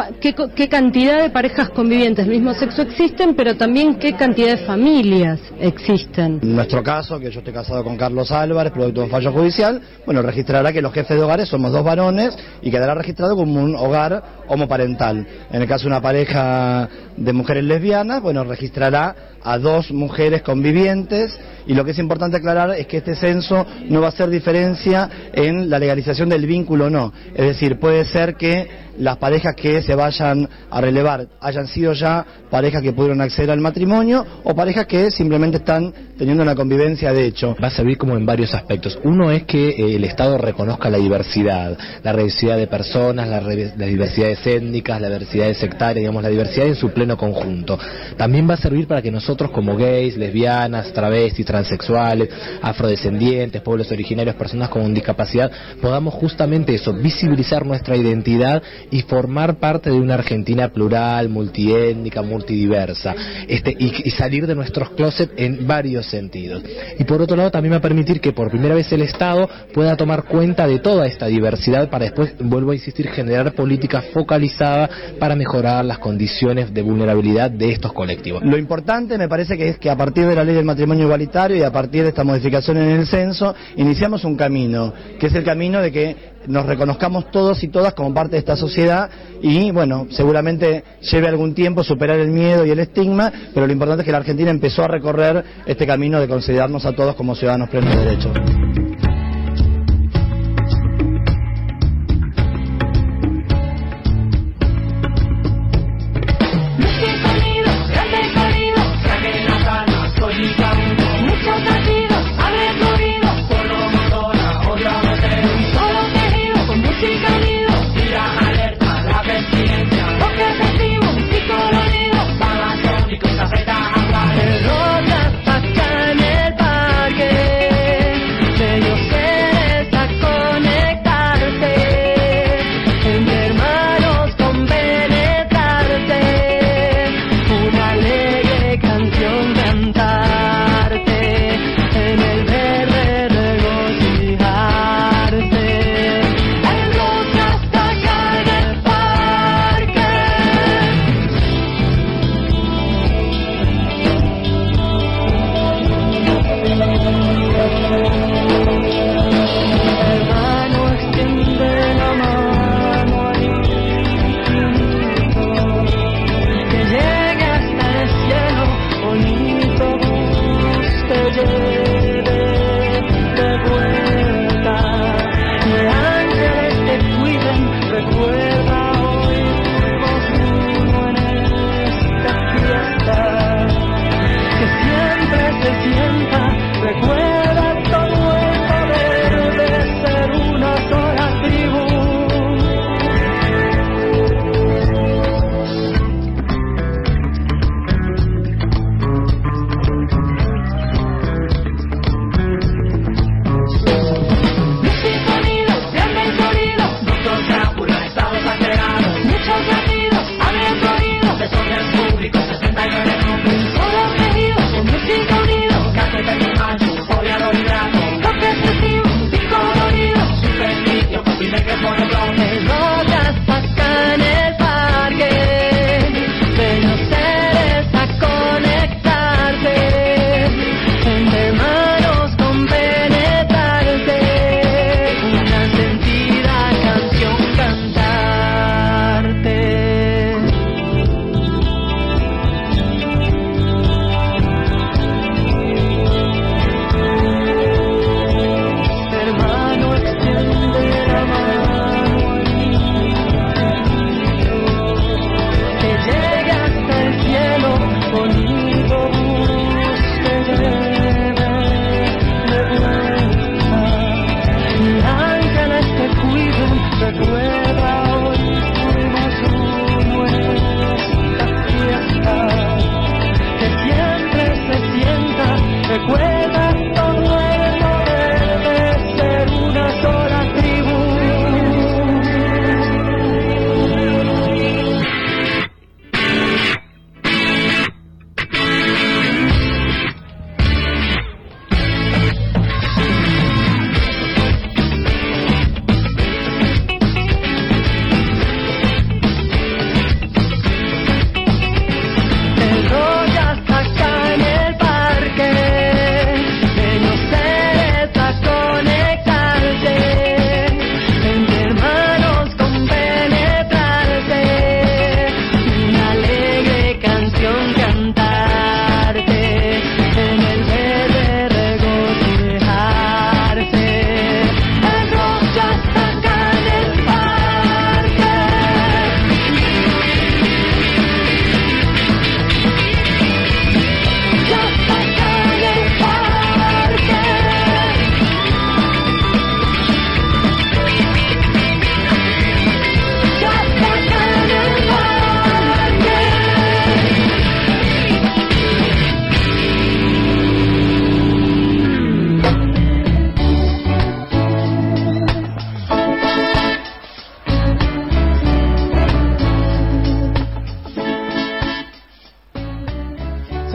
qué cantidad de parejas convivientes del mismo sexo existen, pero también qué cantidad de familias existen. En nuestro caso, que yo estoy casado con Carlos Álvarez, producto de un fallo judicial, bueno, registrará que los jefes de hogares somos 2 varones y quedará registrado como un hogar homoparental. En el caso de una pareja de mujeres lesbianas, bueno, registrará a 2 mujeres convivientes, y lo que es importante aclarar es que este censo no va a hacer diferencia en la legalización del vínculo o no. Es decir, puede ser que las parejas que se vayan a relevar hayan sido ya parejas que pudieron acceder al matrimonio o parejas que simplemente están teniendo una convivencia de hecho. Va a servir como en varios aspectos. Uno es que el Estado reconozca la diversidad de personas, las diversidades étnicas, las diversidades sectarias, digamos, la diversidad en su pleno conjunto. También va a servir para que nosotros como gays, lesbianas, travestis, transexuales, afrodescendientes, pueblos originarios, personas con discapacidad, podamos justamente eso, visibilizar nuestra identidad y formar parte de una Argentina plural, multiétnica, multidiversa, y salir de nuestros closets en varios sentidos. Y por otro lado también va a permitir que por primera vez el Estado pueda tomar cuenta de toda esta diversidad para después, vuelvo a insistir, generar políticas focalizadas para mejorar las condiciones de vulnerabilidad de estos colectivos. Lo importante me parece que es que a partir de la ley del matrimonio igualitario y a partir de esta modificación en el censo, iniciamos un camino, que es el camino de que nos reconozcamos todos y todas como parte de esta sociedad y, bueno, seguramente lleve algún tiempo superar el miedo y el estigma, pero lo importante es que la Argentina empezó a recorrer este camino de considerarnos a todos como ciudadanos plenos de derechos. Acá en el parque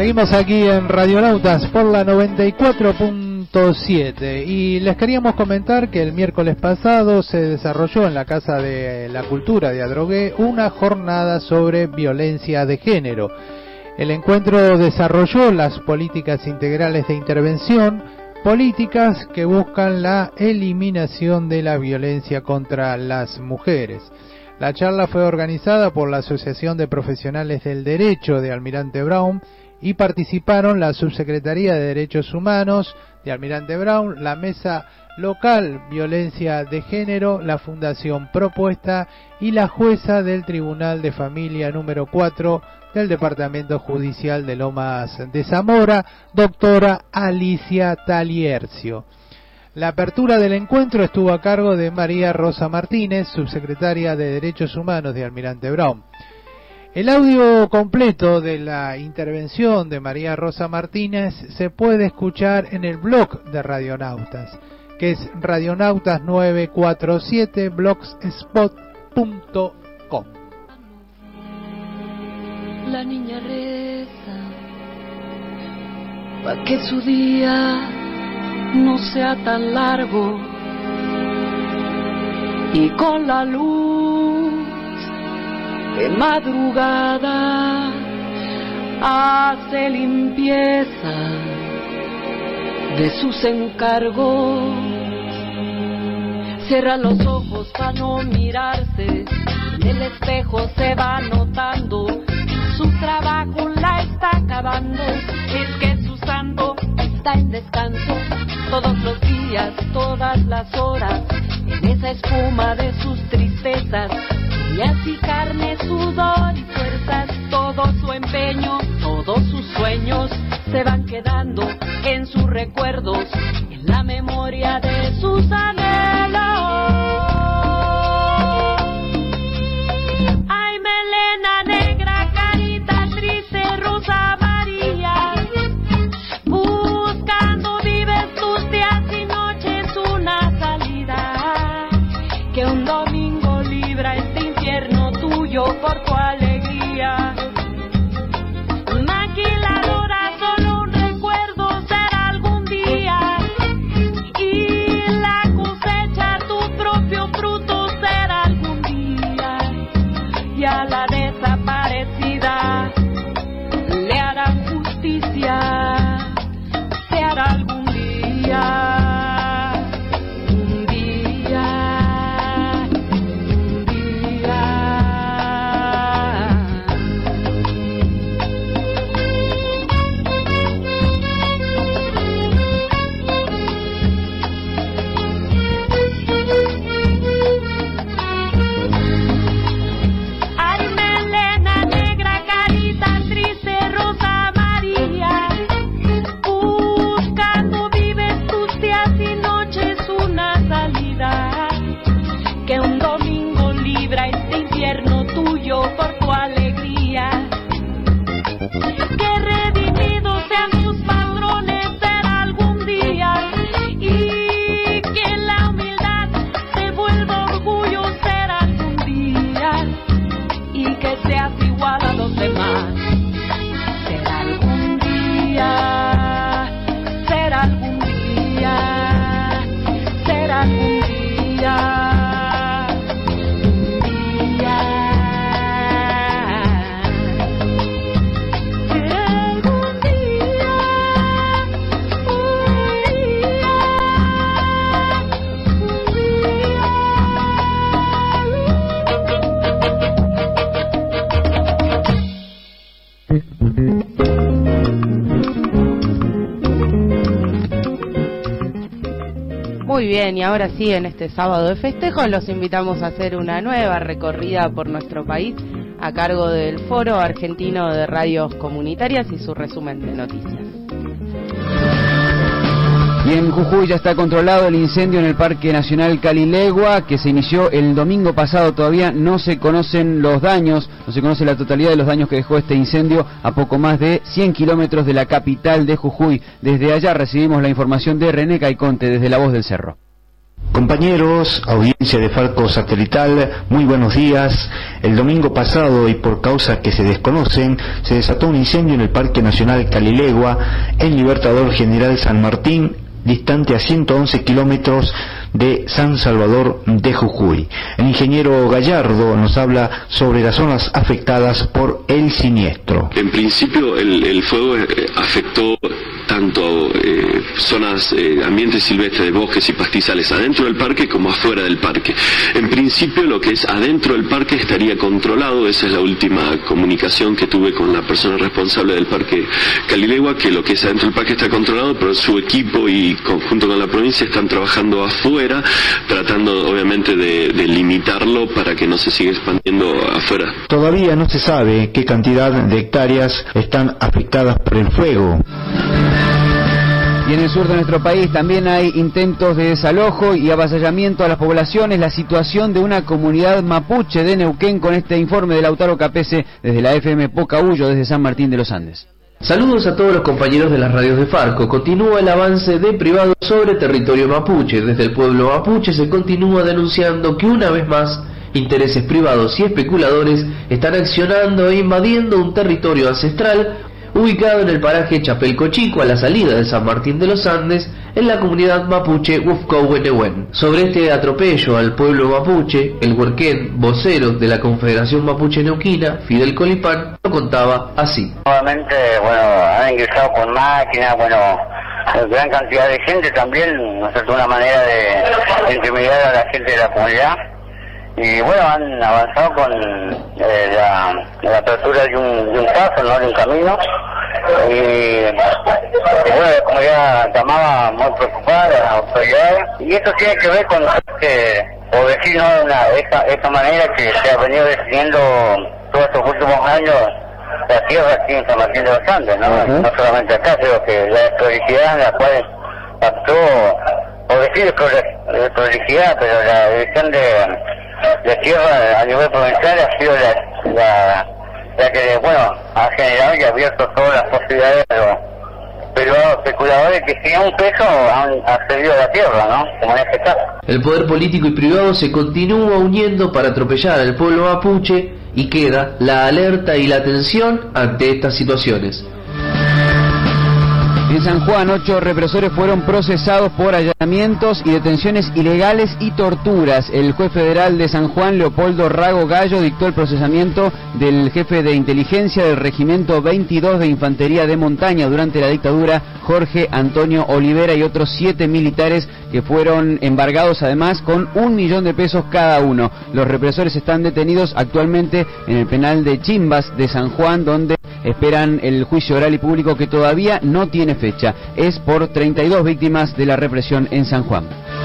Seguimos aquí en Radionautas por la 94.7 y les queríamos comentar que el miércoles pasado se desarrolló en la Casa de la Cultura de Adrogué una jornada sobre violencia de género. El encuentro desarrolló las políticas integrales de intervención, políticas que buscan la eliminación de la violencia contra las mujeres. La charla fue organizada por la Asociación de Profesionales del Derecho de Almirante Brown y participaron la Subsecretaría de Derechos Humanos de Almirante Brown, la Mesa Local Violencia de Género, la Fundación Propuesta y la jueza del Tribunal de Familia número 4 del Departamento Judicial de Lomas de Zamora, doctora Alicia Taliercio. La apertura del encuentro estuvo a cargo de María Rosa Martínez, subsecretaria de Derechos Humanos de Almirante Brown. El audio completo de la intervención de María Rosa Martínez se puede escuchar en el blog de Radionautas, que es radionautas947blogspot.com. La niña reza pa' que su día no sea tan largo y con la luz de madrugada hace limpieza de sus encargos. Cierra los ojos para no mirarse, en el espejo se va notando, su trabajo la está acabando, es que su santo está en descanso, todos los días, todas las horas, en esa espuma de sus tristezas, y así carne, sudor y fuerzas, todo su empeño, todos sus sueños se van quedando en sus recuerdos, en la memoria de sus anhelos. Ay, melena negra, carita triste, Rosa María, buscando vives tus días y noches una salida, que un domingo libra este infierno tuyo por tu alegría. Maquiladora, solo un recuerdo será algún día, y la cosecha tu propio fruto será algún día, y a la desaparecida le harán justicia, se hará algún día. Por tu alegría, que redimidos sean tus padrones será algún día, y que la humildad te vuelva orgullo será algún día, y que seas igual a los demás será algún día, será algún día, será algún día. Muy bien, y ahora sí, en este sábado de festejos los invitamos a hacer una nueva recorrida por nuestro país a cargo del Foro Argentino de Radios Comunitarias y su resumen de noticias. Y en Jujuy ya está controlado el incendio en el Parque Nacional Calilegua, que se inició el domingo pasado. Todavía no se conocen los daños, no se conoce la totalidad de los daños que dejó este incendio a poco más de 100 kilómetros de la capital de Jujuy. Desde allá recibimos la información de René Caiconte, desde La Voz del Cerro. Compañeros, audiencia de Farco Satelital, muy buenos días. El domingo pasado, y por causas que se desconocen, se desató un incendio en el Parque Nacional Calilegua, en Libertador General San Martín, distante a 111 kilómetros de San Salvador de Jujuy. El ingeniero Gallardo nos habla sobre las zonas afectadas por el siniestro. En principio el fuego afectó tanto zonas, ambientes silvestres de bosques y pastizales adentro del parque como afuera del parque. En principio lo que es adentro del parque estaría controlado, esa es la última comunicación que tuve con la persona responsable del parque Calilegua, que lo que es adentro del parque está controlado, pero su equipo y conjunto con la provincia están trabajando afuera, tratando obviamente de limitarlo para que no se siga expandiendo afuera. Todavía no se sabe qué cantidad de hectáreas están afectadas por el fuego. Y en el sur de nuestro país también hay intentos de desalojo y avasallamiento a las poblaciones. La situación de una comunidad mapuche de Neuquén, con este informe de Lautaro Capese desde la FM Pocahuyo, desde San Martín de los Andes. Saludos a todos los compañeros de las radios de Farco. Continúa el avance de privados sobre territorio mapuche. Desde el pueblo mapuche se continúa denunciando que una vez más intereses privados y especuladores están accionando e invadiendo un territorio ancestral ubicado en el paraje Chapelco Chico, a la salida de San Martín de los Andes, en la comunidad mapuche Ufcohuenehuén. Sobre este atropello al pueblo mapuche, el huerquén, vocero de la Confederación Mapuche Neuquina, Fidel Colipán, lo contaba así. Nuevamente, han ingresado con máquinas, gran cantidad de gente también, ¿no es cierto?, una manera de intimidar a la gente de la comunidad. Y han avanzado con la apertura de un paso, ¿no?, de un camino. Y la comunidad llamaba muy preocupada, las autoridades. Y esto tiene que ver con o decir, esa manera que se ha venido definiendo todos estos últimos años la tierra aquí en San Martín de los Andes, ¿no? No solamente acá, sino que la prolijidad en la cual actuó, o decir prolijidad, pero la división de tierra a nivel provincial ha sido la que ha generado y abierto todas las posibilidades de los privados especuladores que sin un peso han accedido a la tierra, ¿no?, como en este caso. El poder político y privado se continúa uniendo para atropellar al pueblo mapuche, y queda la alerta y la atención ante estas situaciones. En San Juan, 8 represores fueron procesados por allanamientos y detenciones ilegales y torturas. El juez federal de San Juan, Leopoldo Rago Gallo, dictó el procesamiento del jefe de inteligencia del Regimiento 22 de Infantería de Montaña durante la dictadura, Jorge Antonio Olivera, y otros 7 militares que fueron embargados además con $1 millón cada uno. Los represores están detenidos actualmente en el penal de Chimbas de San Juan, donde esperan el juicio oral y público, que todavía no tiene fecha. Es por 32 víctimas de la represión en San Juan.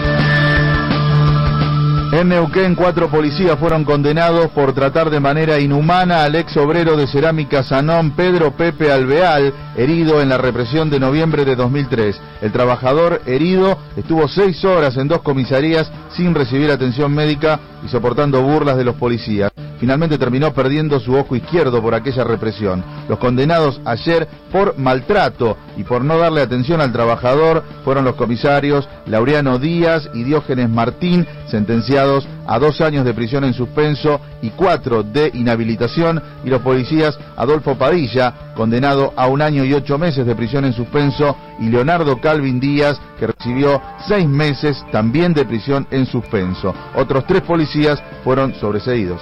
En Neuquén, 4 policías fueron condenados por tratar de manera inhumana al ex obrero de cerámica Sanón, Pedro Pepe Alveal, herido en la represión de noviembre de 2003. El trabajador herido estuvo 6 horas en 2 comisarías sin recibir atención médica y soportando burlas de los policías. Finalmente terminó perdiendo su ojo izquierdo por aquella represión. Los condenados ayer por maltrato y por no darle atención al trabajador fueron los comisarios Laureano Díaz y Diógenes Martín, sentenciados a 2 años de prisión en suspenso y 4 de inhabilitación, y los policías Adolfo Padilla, condenado a 1 año y 8 meses de prisión en suspenso, y Leonardo Calvin Díaz, que recibió 6 meses también de prisión en suspenso. Otros 3 policías fueron sobreseídos.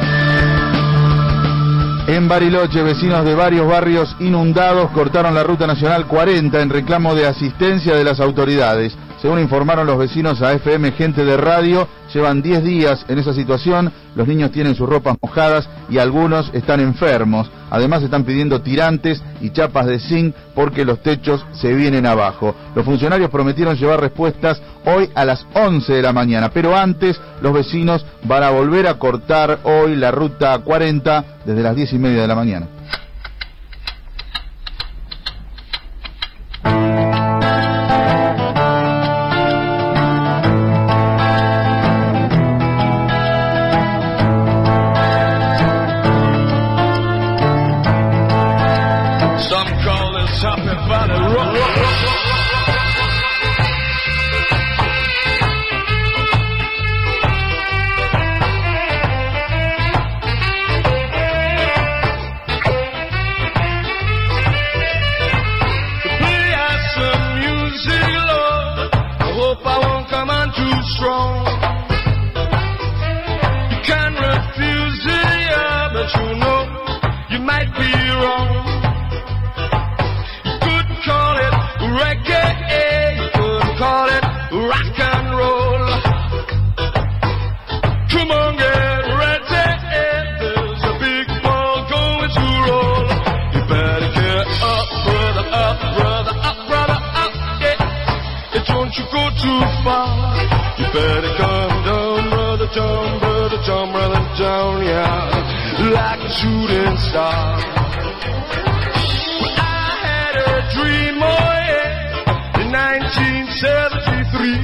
En Bariloche, vecinos de varios barrios inundados cortaron la ruta nacional 40 en reclamo de asistencia de las autoridades. Según informaron los vecinos a FM Gente de Radio, llevan 10 días en esa situación, los niños tienen sus ropas mojadas y algunos están enfermos. Además están pidiendo tirantes y chapas de zinc porque los techos se vienen abajo. Los funcionarios prometieron llevar respuestas hoy a las 11 de la mañana, pero antes los vecinos van a volver a cortar hoy la ruta 40 desde las 10:30 de la mañana. down, yeah, like a shooting star. Well, I had a dream, oh yeah, in 1973.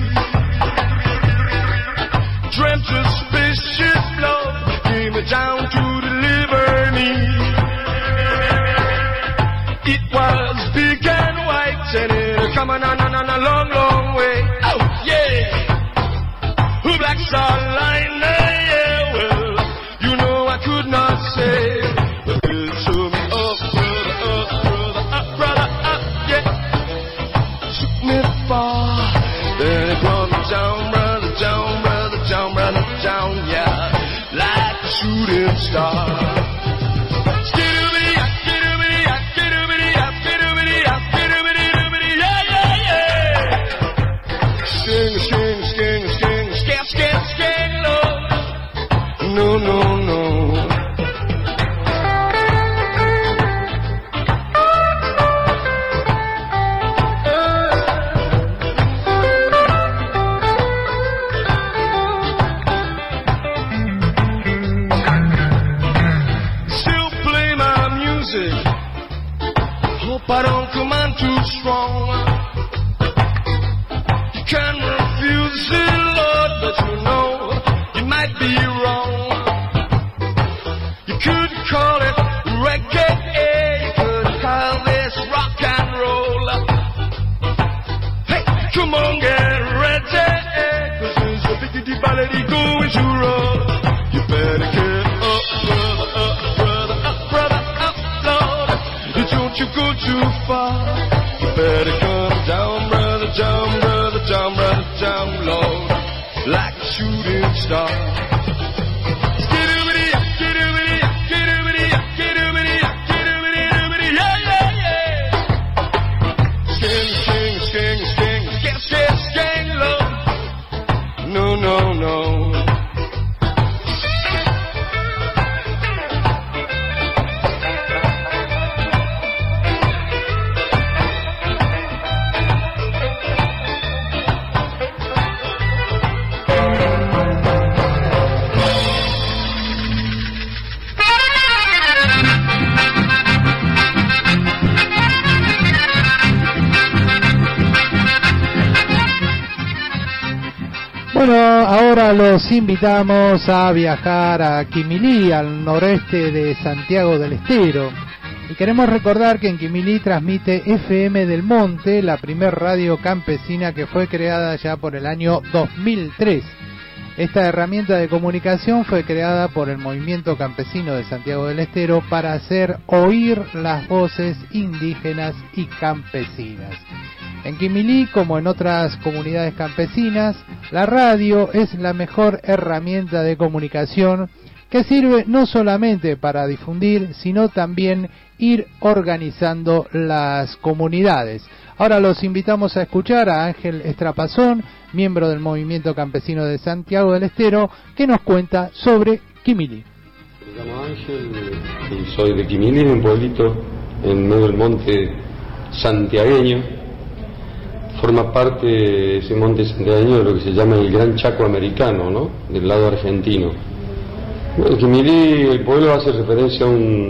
Dreamt a spaceship Lord came down to deliver me. It was big and white and it coming on a long, long way. Oh yeah, Black Star Line, yeah. Well, you know I could not say, but it took me up, brother, up, yeah. Took me far, then it brought me down, brother, down, yeah, like a shooting star. No, no, no. Still play my music. Hope I don't come on too strong. You can refuse it, Lord, but you know you might be wrong. You could call it reggae, you could call this rock and roll. Hey, come on, get ready, cause there's a big melody going to roll. You better get up, brother, up, Lord. Don't you go too far. You better come down, brother, down, Lord, like a shooting star. No, no, no. Bueno, ahora los invitamos a viajar a Quimilí, al noreste de Santiago del Estero. Y queremos recordar que en Quimilí transmite FM del Monte, la primer radio campesina que fue creada ya por el año 2003. Esta herramienta de comunicación fue creada por el Movimiento Campesino de Santiago del Estero para hacer oír las voces indígenas y campesinas. En Quimilí, como en otras comunidades campesinas, la radio es la mejor herramienta de comunicación que sirve no solamente para difundir, sino también ir organizando las comunidades. Ahora los invitamos a escuchar a Ángel Estrapazón, miembro del Movimiento Campesino de Santiago del Estero, que nos cuenta sobre Quimilí. Me llamo Ángel y soy de Quimilí, un pueblito en medio del monte santiagueño. Forma parte ese monte santiagueño de lo que se llama el Gran Chaco Americano, ¿no? Del lado argentino. Bueno, Quimilí, el pueblo hace referencia a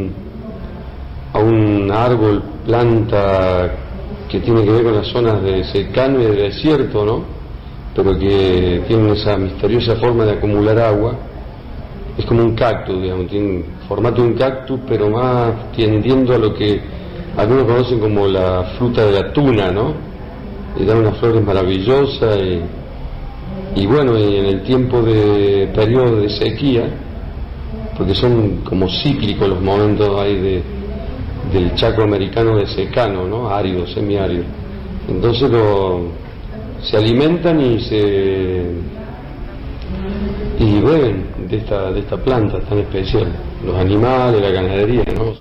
un árbol, planta que tiene que ver con las zonas de secano y de desierto, ¿no? Pero que tiene esa misteriosa forma de acumular agua. Es como un cactus, digamos, tiene formato de un cactus, pero más tendiendo a lo que algunos conocen como la fruta de la tuna, ¿no? Y da unas flores maravillosas y bueno, y en el tiempo de periodo de sequía, porque son como cíclicos los momentos ahí del Chaco Americano de secano, ¿no? Árido, semiárido. Entonces se alimentan y beben de esta planta tan especial, los animales, la ganadería, ¿no?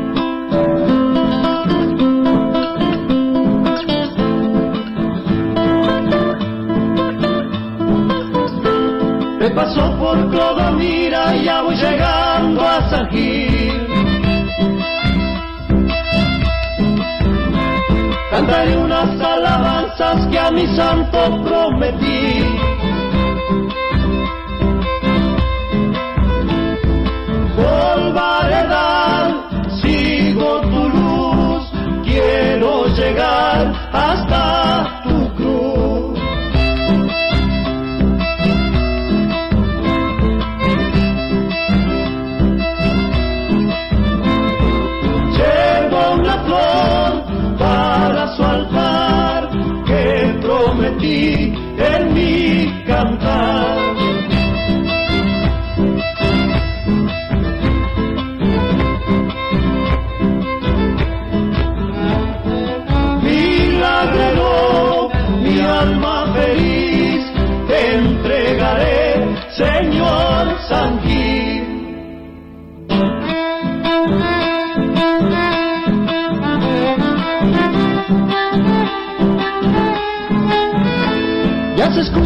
Me paso por Clodomira y ya voy llegando a San Gil. Cantaré unas alabanzas que a mi santo prometí.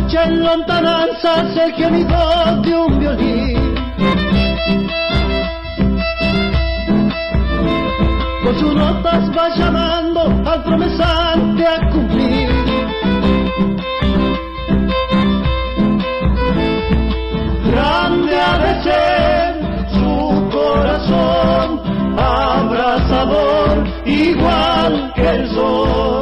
escucha en lontananzas el gemido de un violín. Con sus notas va llamando al promesante a cumplir. Grande ha de ser su corazón, abrazador igual que el sol.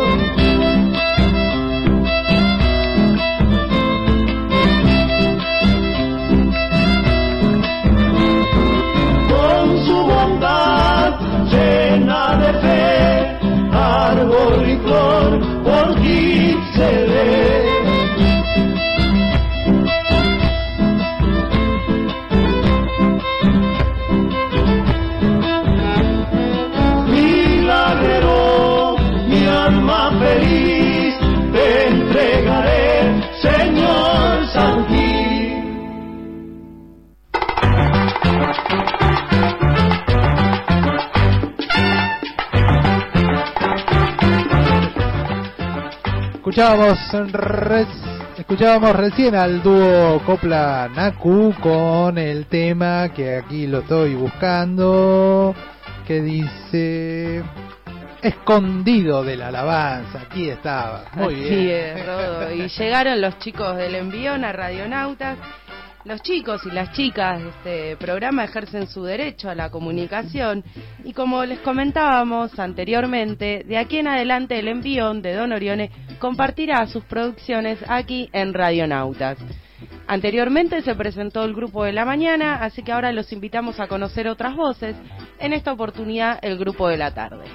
Con su bondad llena de fe, árbol y flor por ti se ve. Milagrero, mi alma feliz, te entregaré, Señor San Gil. Escuchábamos recién al dúo Copla Naku con el tema que aquí lo estoy buscando, que dice Escondido de la Alabanza. Aquí estaba, muy bien. Así es, Rodo. Y llegaron los chicos del Envión a Radionautas. Los chicos y las chicas de este programa ejercen su derecho a la comunicación y, como les comentábamos anteriormente, de aquí en adelante el Envión de Don Orione compartirá sus producciones aquí en Radionautas. Anteriormente se presentó el grupo de la mañana, así que ahora los invitamos a conocer otras voces, en esta oportunidad el grupo de la tarde.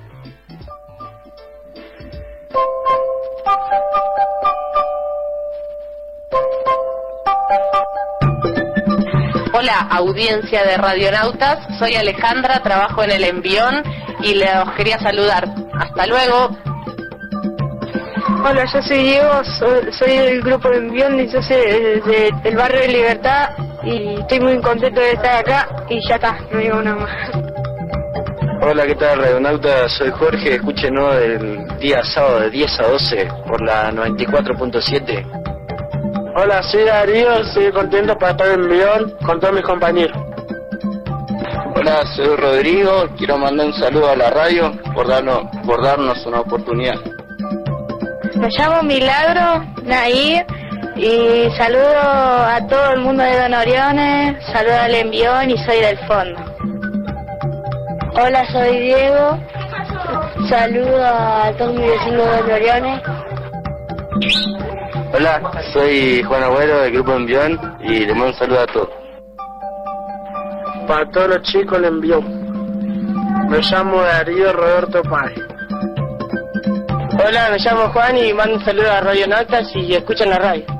Hola, audiencia de Radionautas, soy Alejandra, trabajo en el Envión y les quería saludar. Hasta luego. Hola, yo soy Diego, soy del grupo Envión y yo soy del barrio de Libertad y estoy muy contento de estar acá y ya está, no digo nada más. Hola, ¿qué tal, Radionautas? Soy Jorge, escúchenos el día sábado de 10 a 12 por la 94.7. Hola, soy Darío, estoy contento para estar en Envión con todos mis compañeros. Hola, soy Rodrigo, quiero mandar un saludo a la radio por darnos una oportunidad. Me llamo Milagro Nair y saludo a todo el mundo de Don Orione, saludo al Envión y soy del fondo. Hola, soy Diego, saludo a todos mis vecinos de Don Orione. Hola, soy Juan Agüero del grupo Envión y les mando un saludo a todos. Para todos los chicos del Envión. Me llamo Darío Roberto Páez. Hola, me llamo Juan y mando un saludo a Radionautas y escuchan la radio.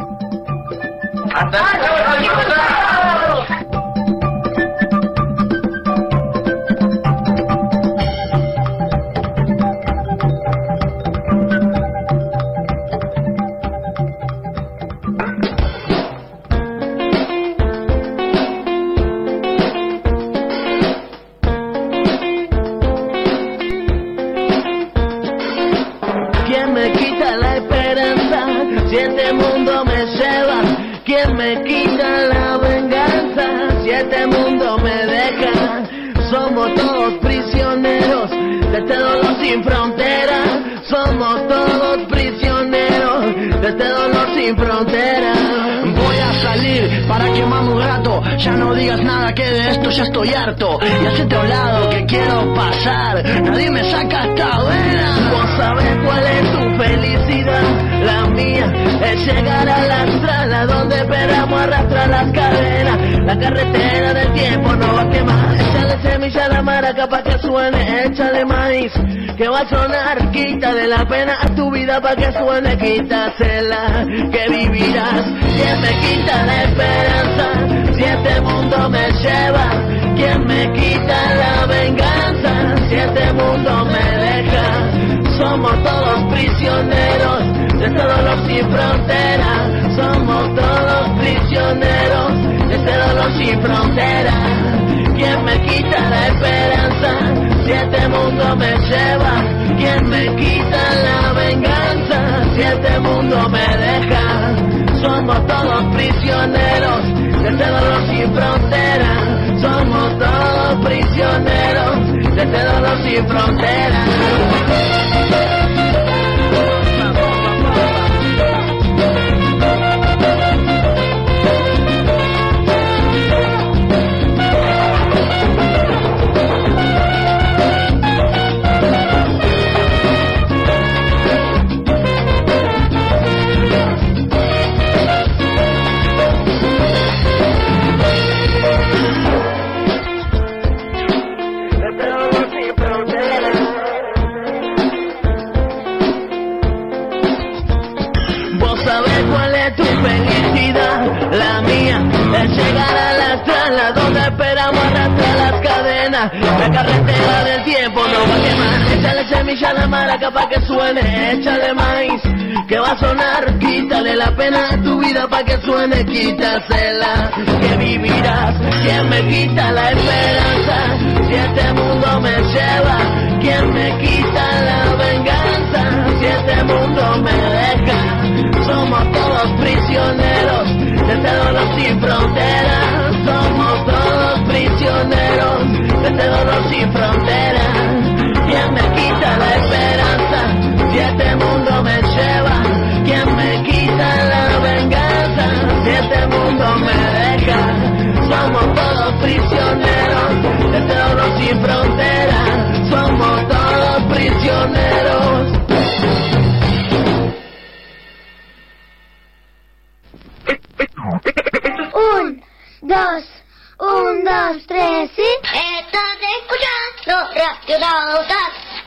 Si este mundo me lleva, ¿quién me quita la venganza? Si este mundo me deja, somos todos prisioneros de este dolor sin frontera. Somos todos prisioneros de este dolor sin frontera. Voy a salir para quemarme un rato, ya no digas nada que de esto ya estoy harto. Y hacia otro lado que quiero pasar, nadie me saca esta vena. Vos sabés cuál es tu felicidad, la mía es llegar a la estrada donde esperamos arrastrar las cadenas. La carretera del tiempo no va a quemar. Échale semilla a la maraca pa' que suene, échale maíz que va a sonar. Quítale la pena a tu vida pa' que suene, quítasela que vivirás. ¿Quién me quita la esperanza si este mundo me lleva? ¿Quién me quita la venganza si este mundo me deja? Somos todos prisioneros de este dolor sin frontera. Somos todos prisioneros de este dolor sin frontera. ¿Quién me quita la esperanza si este mundo me lleva? ¿Quién me quita la venganza si este mundo me deja? todos prisioneros de este dolor sin fronteras. Somos todos prisioneros de este dolor sin fronteras. La mía es llegar a la sala donde esperamos arrastrar las cadenas. La carretera del tiempo no va a quemar. Échale semilla a la maraca pa' que suene, échale maíz que va a sonar. Quítale la pena a tu vida pa' que suene, quítasela que vivirás. ¿Quién me quita la esperanza? Si este mundo me lleva, ¿quién me quita la venganza? Si este mundo me deja. Somos todos prisioneros de este dolor sin fronteras. Somos todos prisioneros de este dolor sin fronteras. ¿Quién me quita la esperanza? Si este mundo me lleva. ¿Quién me quita la venganza? Si este mundo me deja. Somos todos prisioneros de este dolor sin fronteras. Somos todos prisioneros. 1, 2, 3, ¿sí? Estás escuchando Radionautas.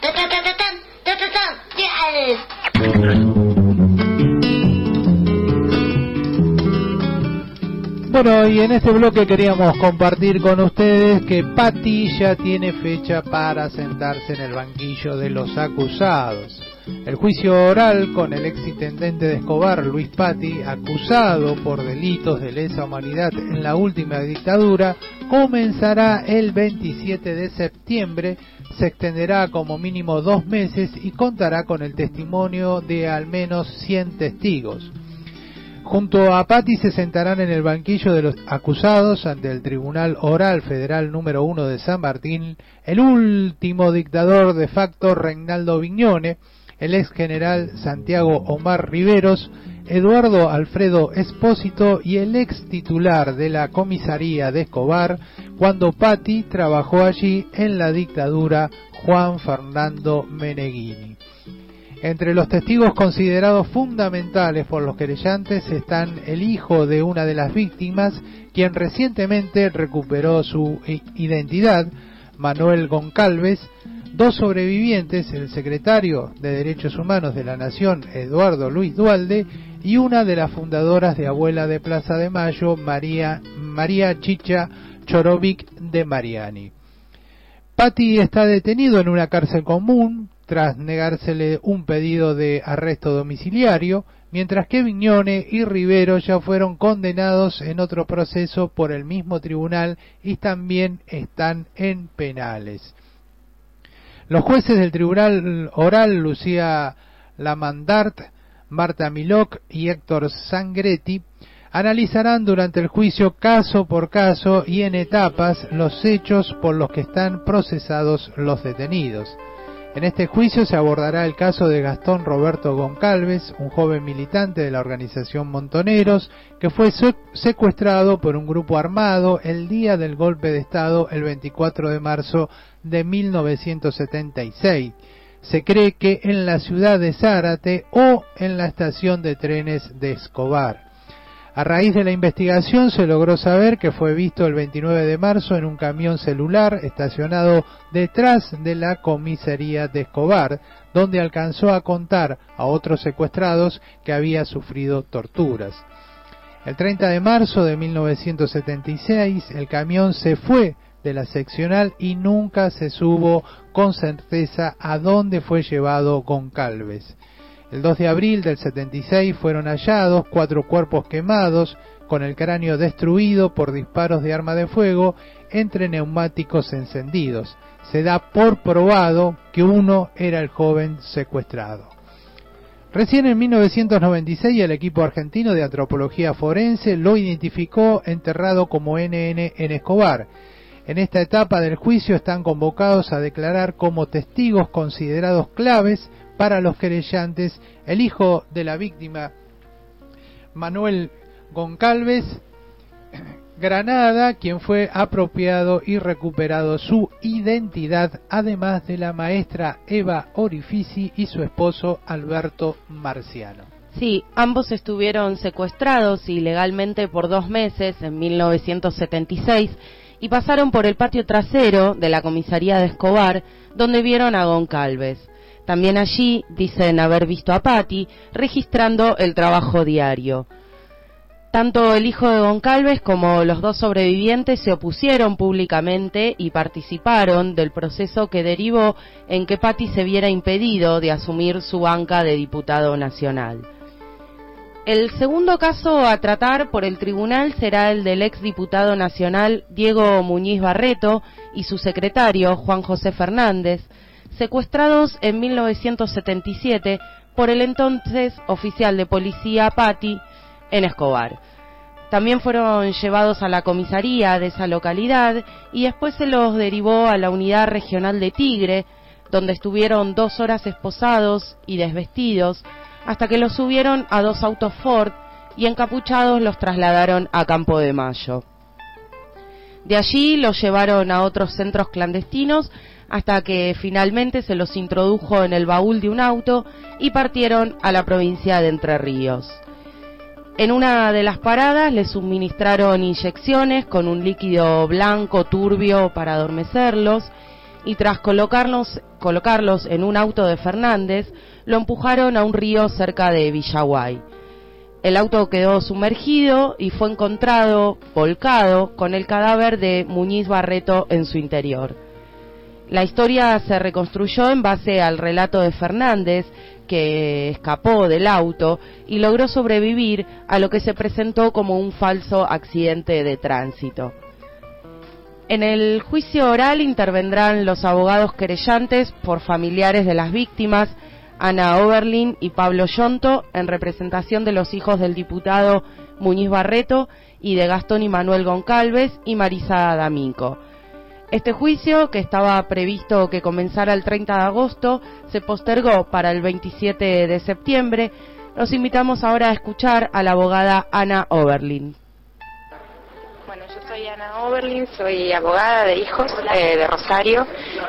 Bueno, y en este bloque queríamos compartir con ustedes que Patti ya tiene fecha para sentarse en el banquillo de los acusados. El juicio oral con el exintendente de Escobar, Luis Patti, acusado por delitos de lesa humanidad en la última dictadura, comenzará el 27 de septiembre, se extenderá como mínimo 2 meses y contará con el testimonio de al menos 100 testigos. Junto a Patti se sentarán en el banquillo de los acusados ante el Tribunal Oral Federal número 1 de San Martín, el último dictador de facto Reinaldo Vignone, el ex general Santiago Omar Riveros, Eduardo Alfredo Espósito y el ex titular de la comisaría de Escobar, cuando Patti trabajó allí en la dictadura, Juan Fernando Meneghini. Entre los testigos considerados fundamentales por los querellantes están el hijo de una de las víctimas, quien recientemente recuperó su identidad, Manuel Goncalves, 2 sobrevivientes, el secretario de Derechos Humanos de la Nación, Eduardo Luis Duhalde, y una de las fundadoras de Abuela de Plaza de Mayo, María Chicha Chorovic de Mariani. Patti está detenido en una cárcel común tras negársele un pedido de arresto domiciliario, mientras que Vignone y Rivero ya fueron condenados en otro proceso por el mismo tribunal y también están en penales. Los jueces del Tribunal Oral, Lucía Lamandart, Marta Milok y Héctor Sangretti, analizarán durante el juicio caso por caso y en etapas los hechos por los que están procesados los detenidos. En este juicio se abordará el caso de Gastón Roberto Goncalves, un joven militante de la organización Montoneros, que fue secuestrado por un grupo armado el día del golpe de Estado el 24 de marzo de 1976. Se cree que en la ciudad de Zárate o en la estación de trenes de Escobar. A raíz de la investigación se logró saber que fue visto el 29 de marzo en un camión celular estacionado detrás de la comisaría de Escobar, donde alcanzó a contar a otros secuestrados que había sufrido torturas. El 30 de marzo de 1976 el camión se fue de la seccional y nunca se supo con certeza a dónde fue llevado Goncalves. El 2 de abril del 76 fueron hallados 4 cuerpos quemados con el cráneo destruido por disparos de arma de fuego entre neumáticos encendidos. Se da por probado que uno era el joven secuestrado. Recién en 1996 el equipo argentino de antropología forense lo identificó enterrado como NN en Escobar. En esta etapa del juicio están convocados a declarar como testigos considerados claves para los querellantes el hijo de la víctima, Manuel Goncalves Granada, quien fue apropiado y recuperado su identidad, además de la maestra Eva Orifici y su esposo Alberto Marciano. Sí, ambos estuvieron secuestrados ilegalmente por 2 meses en 1976 y pasaron por el patio trasero de la comisaría de Escobar, donde vieron a Goncalves. También allí dicen haber visto a Patti registrando el trabajo diario. Tanto el hijo de Goncalves como los 2 sobrevivientes se opusieron públicamente y participaron del proceso que derivó en que Patti se viera impedido de asumir su banca de diputado nacional. El segundo caso a tratar por el tribunal será el del exdiputado nacional Diego Muñiz Barreto y su secretario Juan José Fernández, secuestrados en 1977 por el entonces oficial de policía Patti en Escobar. También fueron llevados a la comisaría de esa localidad y después se los derivó a la unidad regional de Tigre, donde estuvieron 2 horas esposados y desvestidos, hasta que los subieron a 2 autos Ford y encapuchados los trasladaron a Campo de Mayo. De allí los llevaron a otros centros clandestinos hasta que finalmente se los introdujo en el baúl de un auto y partieron a la provincia de Entre Ríos. En una de las paradas les suministraron inyecciones con un líquido blanco turbio para adormecerlos y tras colocarlos en un auto de Fernández, lo empujaron a un río cerca de Villaguay. El auto quedó sumergido y fue encontrado volcado con el cadáver de Muñiz Barreto en su interior. La historia se reconstruyó en base al relato de Fernández, que escapó del auto y logró sobrevivir a lo que se presentó como un falso accidente de tránsito. En el juicio oral intervendrán los abogados querellantes por familiares de las víctimas, Ana Oberlin y Pablo Yonto, en representación de los hijos del diputado Muñiz Barreto y de Gastón y Manuel Goncalves y Marisa D'Amico. Este juicio, que estaba previsto que comenzara el 30 de agosto, se postergó para el 27 de septiembre. Los invitamos ahora a escuchar a la abogada Ana Oberlin. Bueno, yo soy Ana Oberlin, soy abogada de hijos de Rosario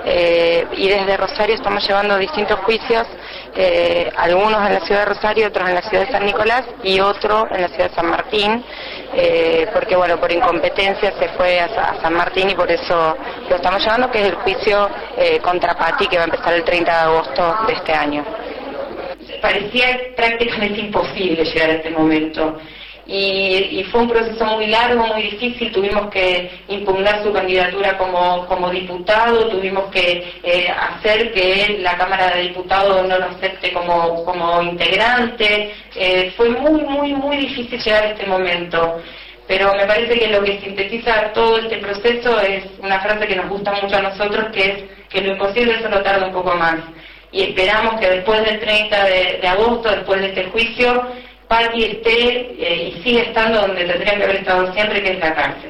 y desde Rosario estamos llevando distintos juicios, algunos en la ciudad de Rosario, otros en la ciudad de San Nicolás y otro en la ciudad de San Martín, porque bueno, por incompetencia se fue a San Martín y por eso lo estamos llevando, que es el juicio contra Patti, que va a empezar el 30 de agosto de este año. Parecía prácticamente imposible llegar a este momento. Y fue un proceso muy largo, muy difícil. Tuvimos que impugnar su candidatura como diputado, tuvimos que hacer que la Cámara de Diputados no lo acepte como integrante. Fue muy difícil llegar a este momento. Pero me parece que lo que sintetiza todo este proceso es una frase que nos gusta mucho a nosotros, que es que lo imposible solo tarda un poco más. Y esperamos que después del 30 de agosto, después de este juicio, Patti esté y sigue estando donde tendría que haber estado siempre, que es la cárcel.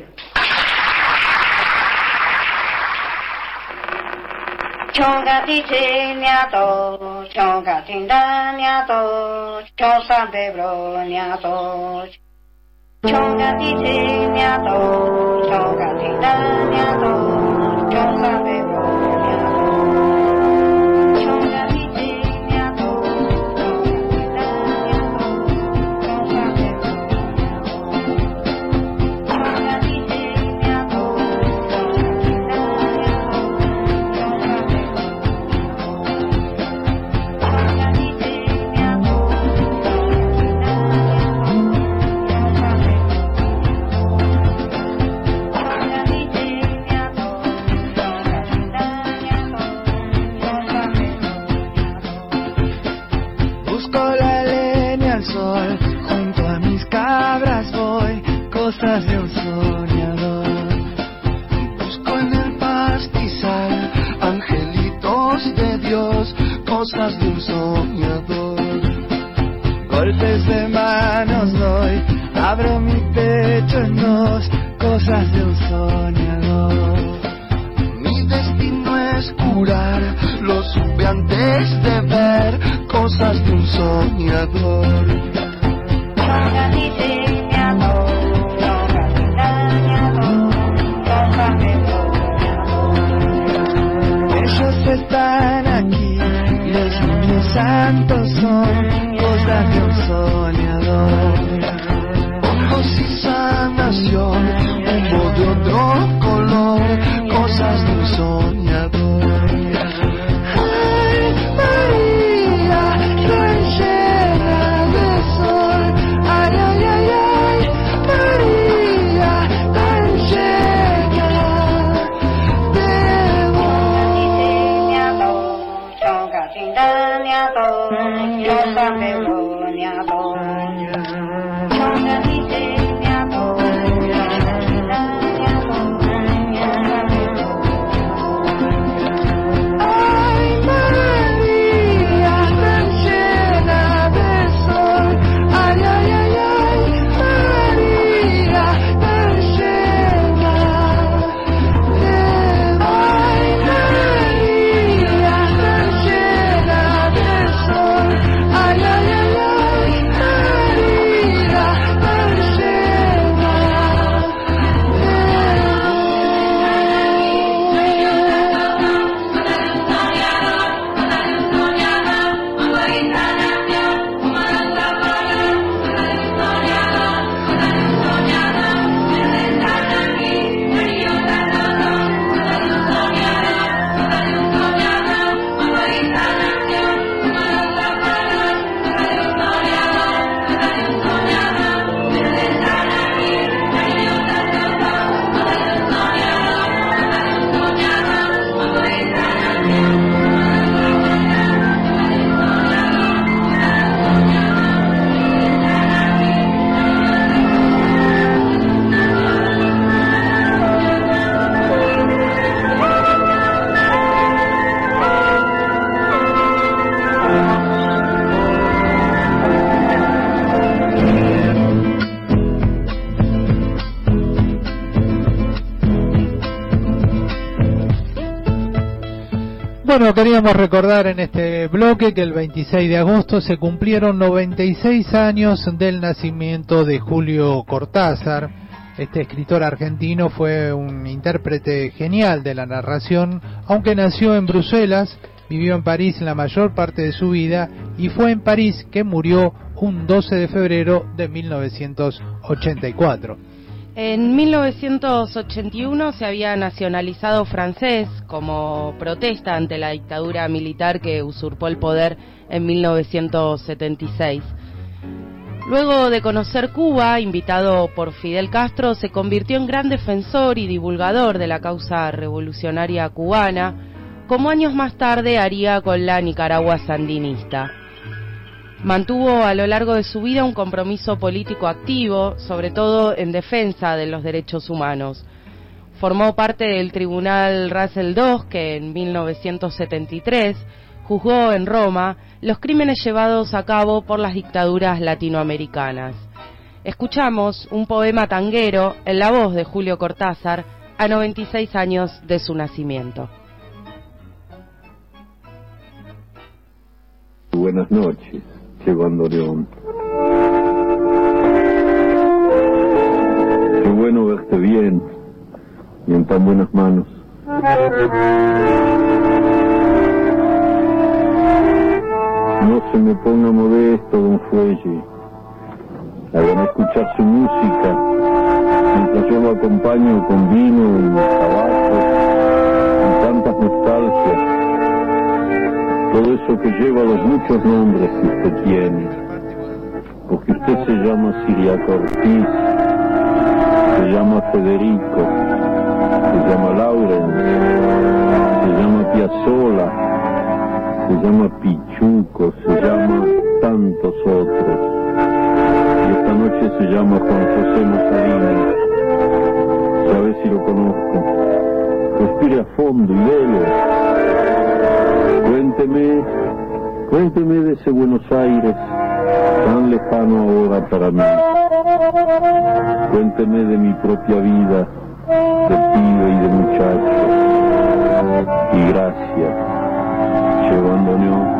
Cosas de un soñador, busco en el pastizal angelitos de Dios, cosas de un soñador. Abro mi pecho en dos, cosas de un soñador. Mi destino es curar, lo supe antes de ver, cosas de un soñador. Ellos están aquí, los niños santos son cosas de un soñador. Ojos y sanación, humo de otro color, cosas de un soñador. Ay, María, tan llena de sol. Ay, ay, ay, ay, María, tan llena de Bueno, queríamos recordar en este bloque que el 26 de agosto se cumplieron 96 años del nacimiento de Julio Cortázar. Este escritor argentino fue un intérprete genial de la narración, aunque nació en Bruselas, vivió en París la mayor parte de su vida y fue en París que murió un 12 de febrero de 1984. En 1981 se había nacionalizado francés como protesta ante la dictadura militar que usurpó el poder en 1976. Luego de conocer Cuba, invitado por Fidel Castro, se convirtió en gran defensor y divulgador de la causa revolucionaria cubana, como años más tarde haría con la Nicaragua sandinista. Mantuvo a lo largo de su vida un compromiso político activo, sobre todo en defensa de los derechos humanos. Formó parte del Tribunal Russell II, que en 1973 juzgó en Roma los crímenes llevados a cabo por las dictaduras latinoamericanas. Escuchamos un poema tanguero en la voz de Julio Cortázar a 96 años de su nacimiento. Buenas noches, Che Bandoneón. Qué bueno verte bien y en tan buenas manos. No se me ponga modesto, don Fuelle. Hagan escuchar su música mientras yo lo acompaño con vino y tabaco y tantas nostalgias. Todo eso que lleva los muchos nombres que usted tiene, porque usted se llama Siriaco Ortiz, se llama Federico, se llama Lauren, se llama Piazzolla, se llama Pichuco, se llama tantos otros, y esta noche se llama Juan José Mussolini. ¿Sabe si lo conozco? Respire a fondo y velo. Cuénteme de ese Buenos Aires, tan lejano ahora para mí. Cuénteme de mi propia vida, de pibe y de muchacho. Y gracias, Che Bandoneón.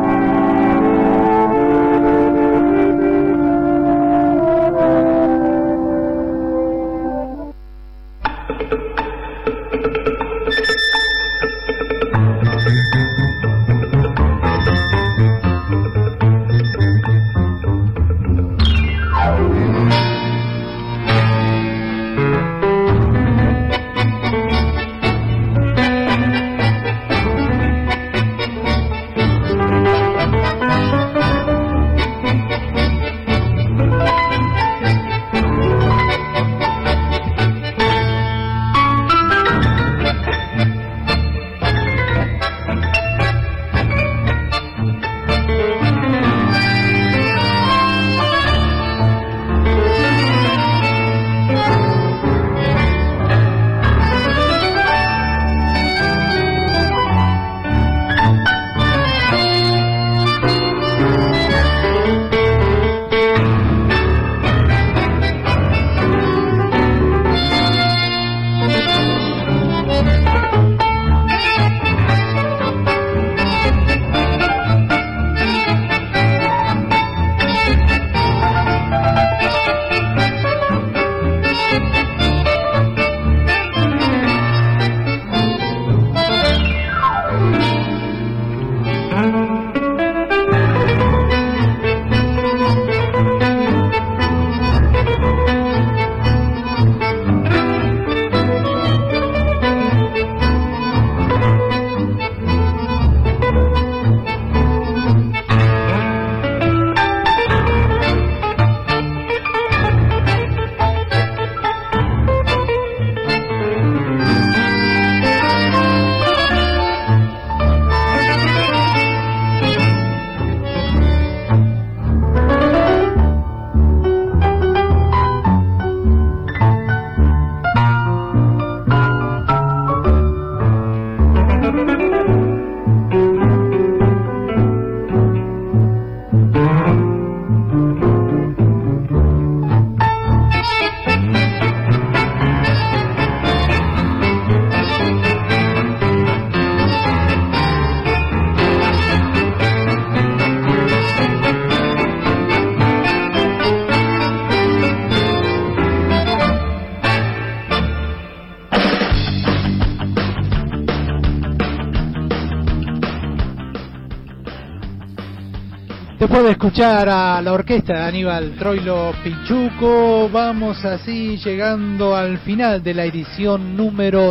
Después de escuchar a la orquesta de Aníbal Troilo Pichuco, vamos así llegando al final de la edición número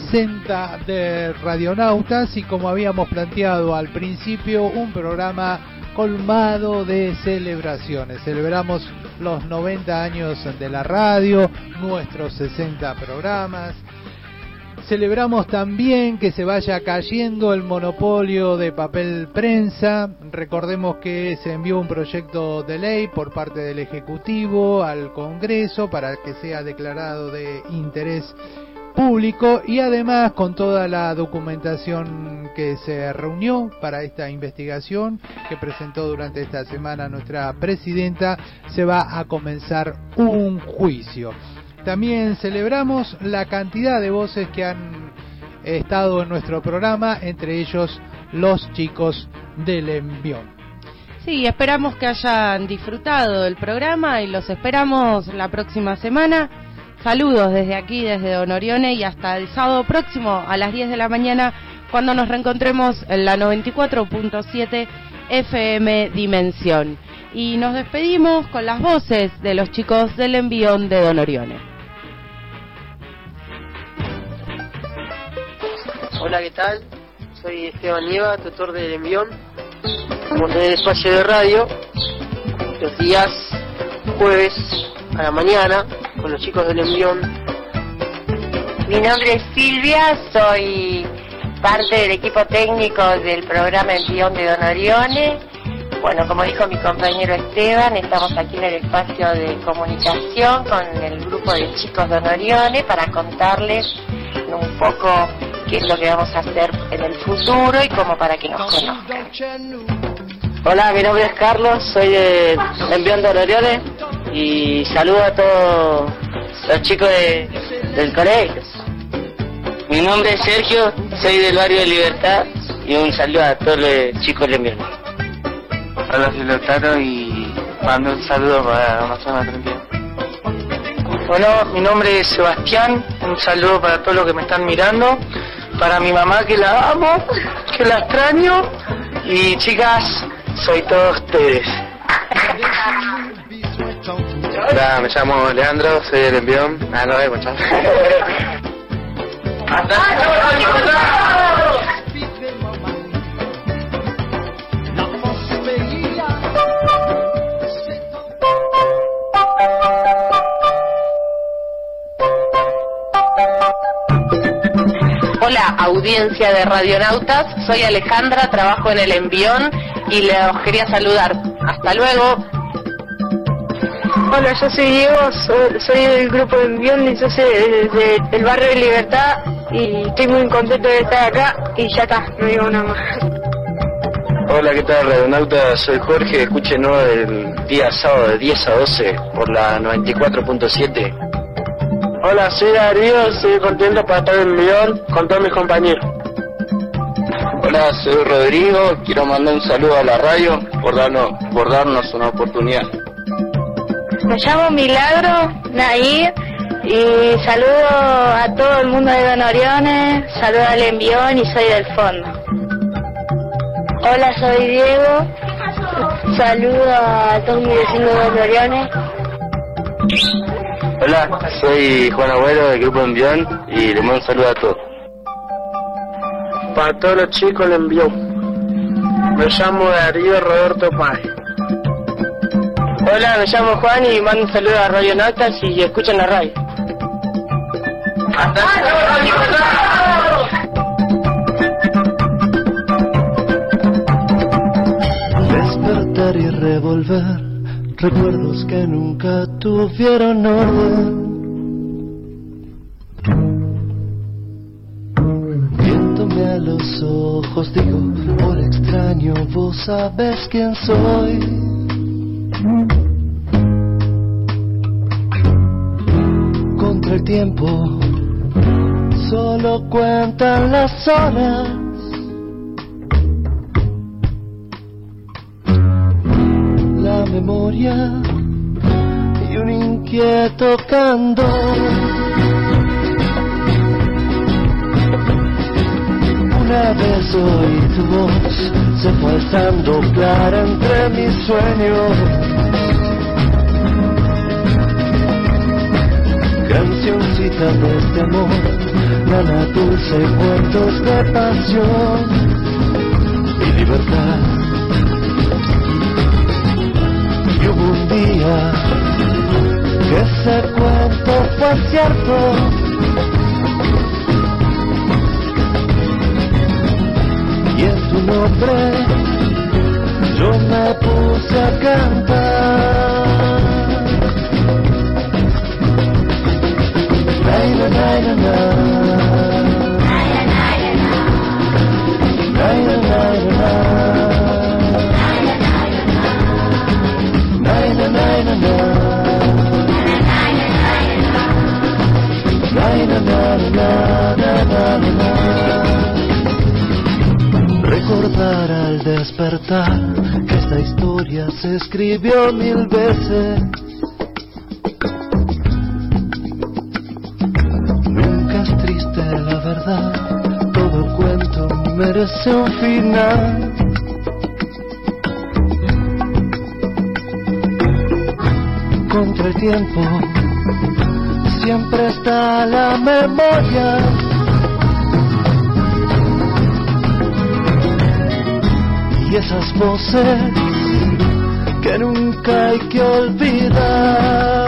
60 de Radionautas, y como habíamos planteado al principio, un programa colmado de celebraciones. Celebramos los 90 años de la radio, nuestros 60 programas. Celebramos también que se vaya cayendo el monopolio de papel prensa. Recordemos que se envió un proyecto de ley por parte del Ejecutivo al Congreso para que sea declarado de interés público, y además con toda la documentación que se reunió para esta investigación que presentó durante esta semana nuestra presidenta, se va a comenzar un juicio. También celebramos la cantidad de voces que han estado en nuestro programa, entre ellos los chicos del Envión. Sí, esperamos que hayan disfrutado del programa y los esperamos la próxima semana. Saludos desde aquí, desde Don Orione, y hasta el sábado próximo a las 10 de la mañana, cuando nos reencontremos en la 94.7 FM Dimensión. Y nos despedimos con las voces de los chicos del Envión de Don Orione. Hola, ¿qué tal? Soy Esteban Nieva, tutor del Envión. Vamos a tener espacio de radio los días jueves a la mañana con los chicos del Envión. Mi nombre es Silvia, soy parte del equipo técnico del programa Envión de Don Orione. Bueno, como dijo mi compañero Esteban, estamos aquí en el espacio de comunicación con el grupo de chicos de Don Orione para contarles un poco qué es lo que vamos a hacer en el futuro y como para que nos conozcan. Hola, mi nombre es Carlos, soy de Envión de Don Orione. y saludo a todos los chicos del colegio. Mi nombre es Sergio, soy del barrio de Libertad y un saludo a todos los chicos de Envión. Hola, soy Lautaro y mando un saludo para una zona 32. Bueno, mi nombre es Sebastián, un saludo para todos los que me están mirando, para mi mamá que la amo, que la extraño, y chicas, soy todos ustedes. Hola, me llamo Leandro, soy del Envión. No vemos, chao. Hola, audiencia de Radionautas, soy Alejandra, trabajo en el Envión y les quería saludar. Hasta luego. Hola, yo soy Diego, soy del grupo de Envión y yo soy del barrio de Libertad y estoy muy contento de estar acá y ya está, no digo nada más. Hola, ¿qué tal, Radionauta? Soy Jorge, escúchenos el día sábado de 10 a 12 por la 94.7. Hola, soy Darío, estoy contento para estar en Envión con todos mis compañeros. Hola, soy Rodrigo, quiero mandar un saludo a la radio por darnos una oportunidad. Me llamo Milagro Nair y saludo a todo el mundo de Don Oriones, saludo al Envión y soy del fondo. Hola, soy Diego, saludo a todos mis vecinos de Don Oriones. Hola, soy Juan Agüero del grupo Envión y le mando un saludo a todos. Para todos los chicos del Envión. Me llamo Darío Roberto Páez. Hola, me llamo Juan y mando un saludo a Radionautas y escuchan la radio. Despertar y revolver recuerdos que nunca tuvieron orden. Viéndome a los ojos digo, por extraño vos sabes quién soy. Contra el tiempo solo cuentan las horas. La memoria y un inquieto candor. Una vez oí tu voz, se fue alzando clara entre mis sueños. Cancioncita de este amor, nana dulce, cuentos de pasión y libertad. Y hubo un día que ese cuento fue cierto. Y en tu nombre yo me puse a cantar. Naina, naina, naina. Naina, naina, naina. Naina, naina, naina. Recordar al despertar que esta historia se escribió 1000 veces. Nunca es triste la verdad, todo cuento merece un final. Contra el tiempo siempre está la memoria. Y esas voces que nunca hay que olvidar.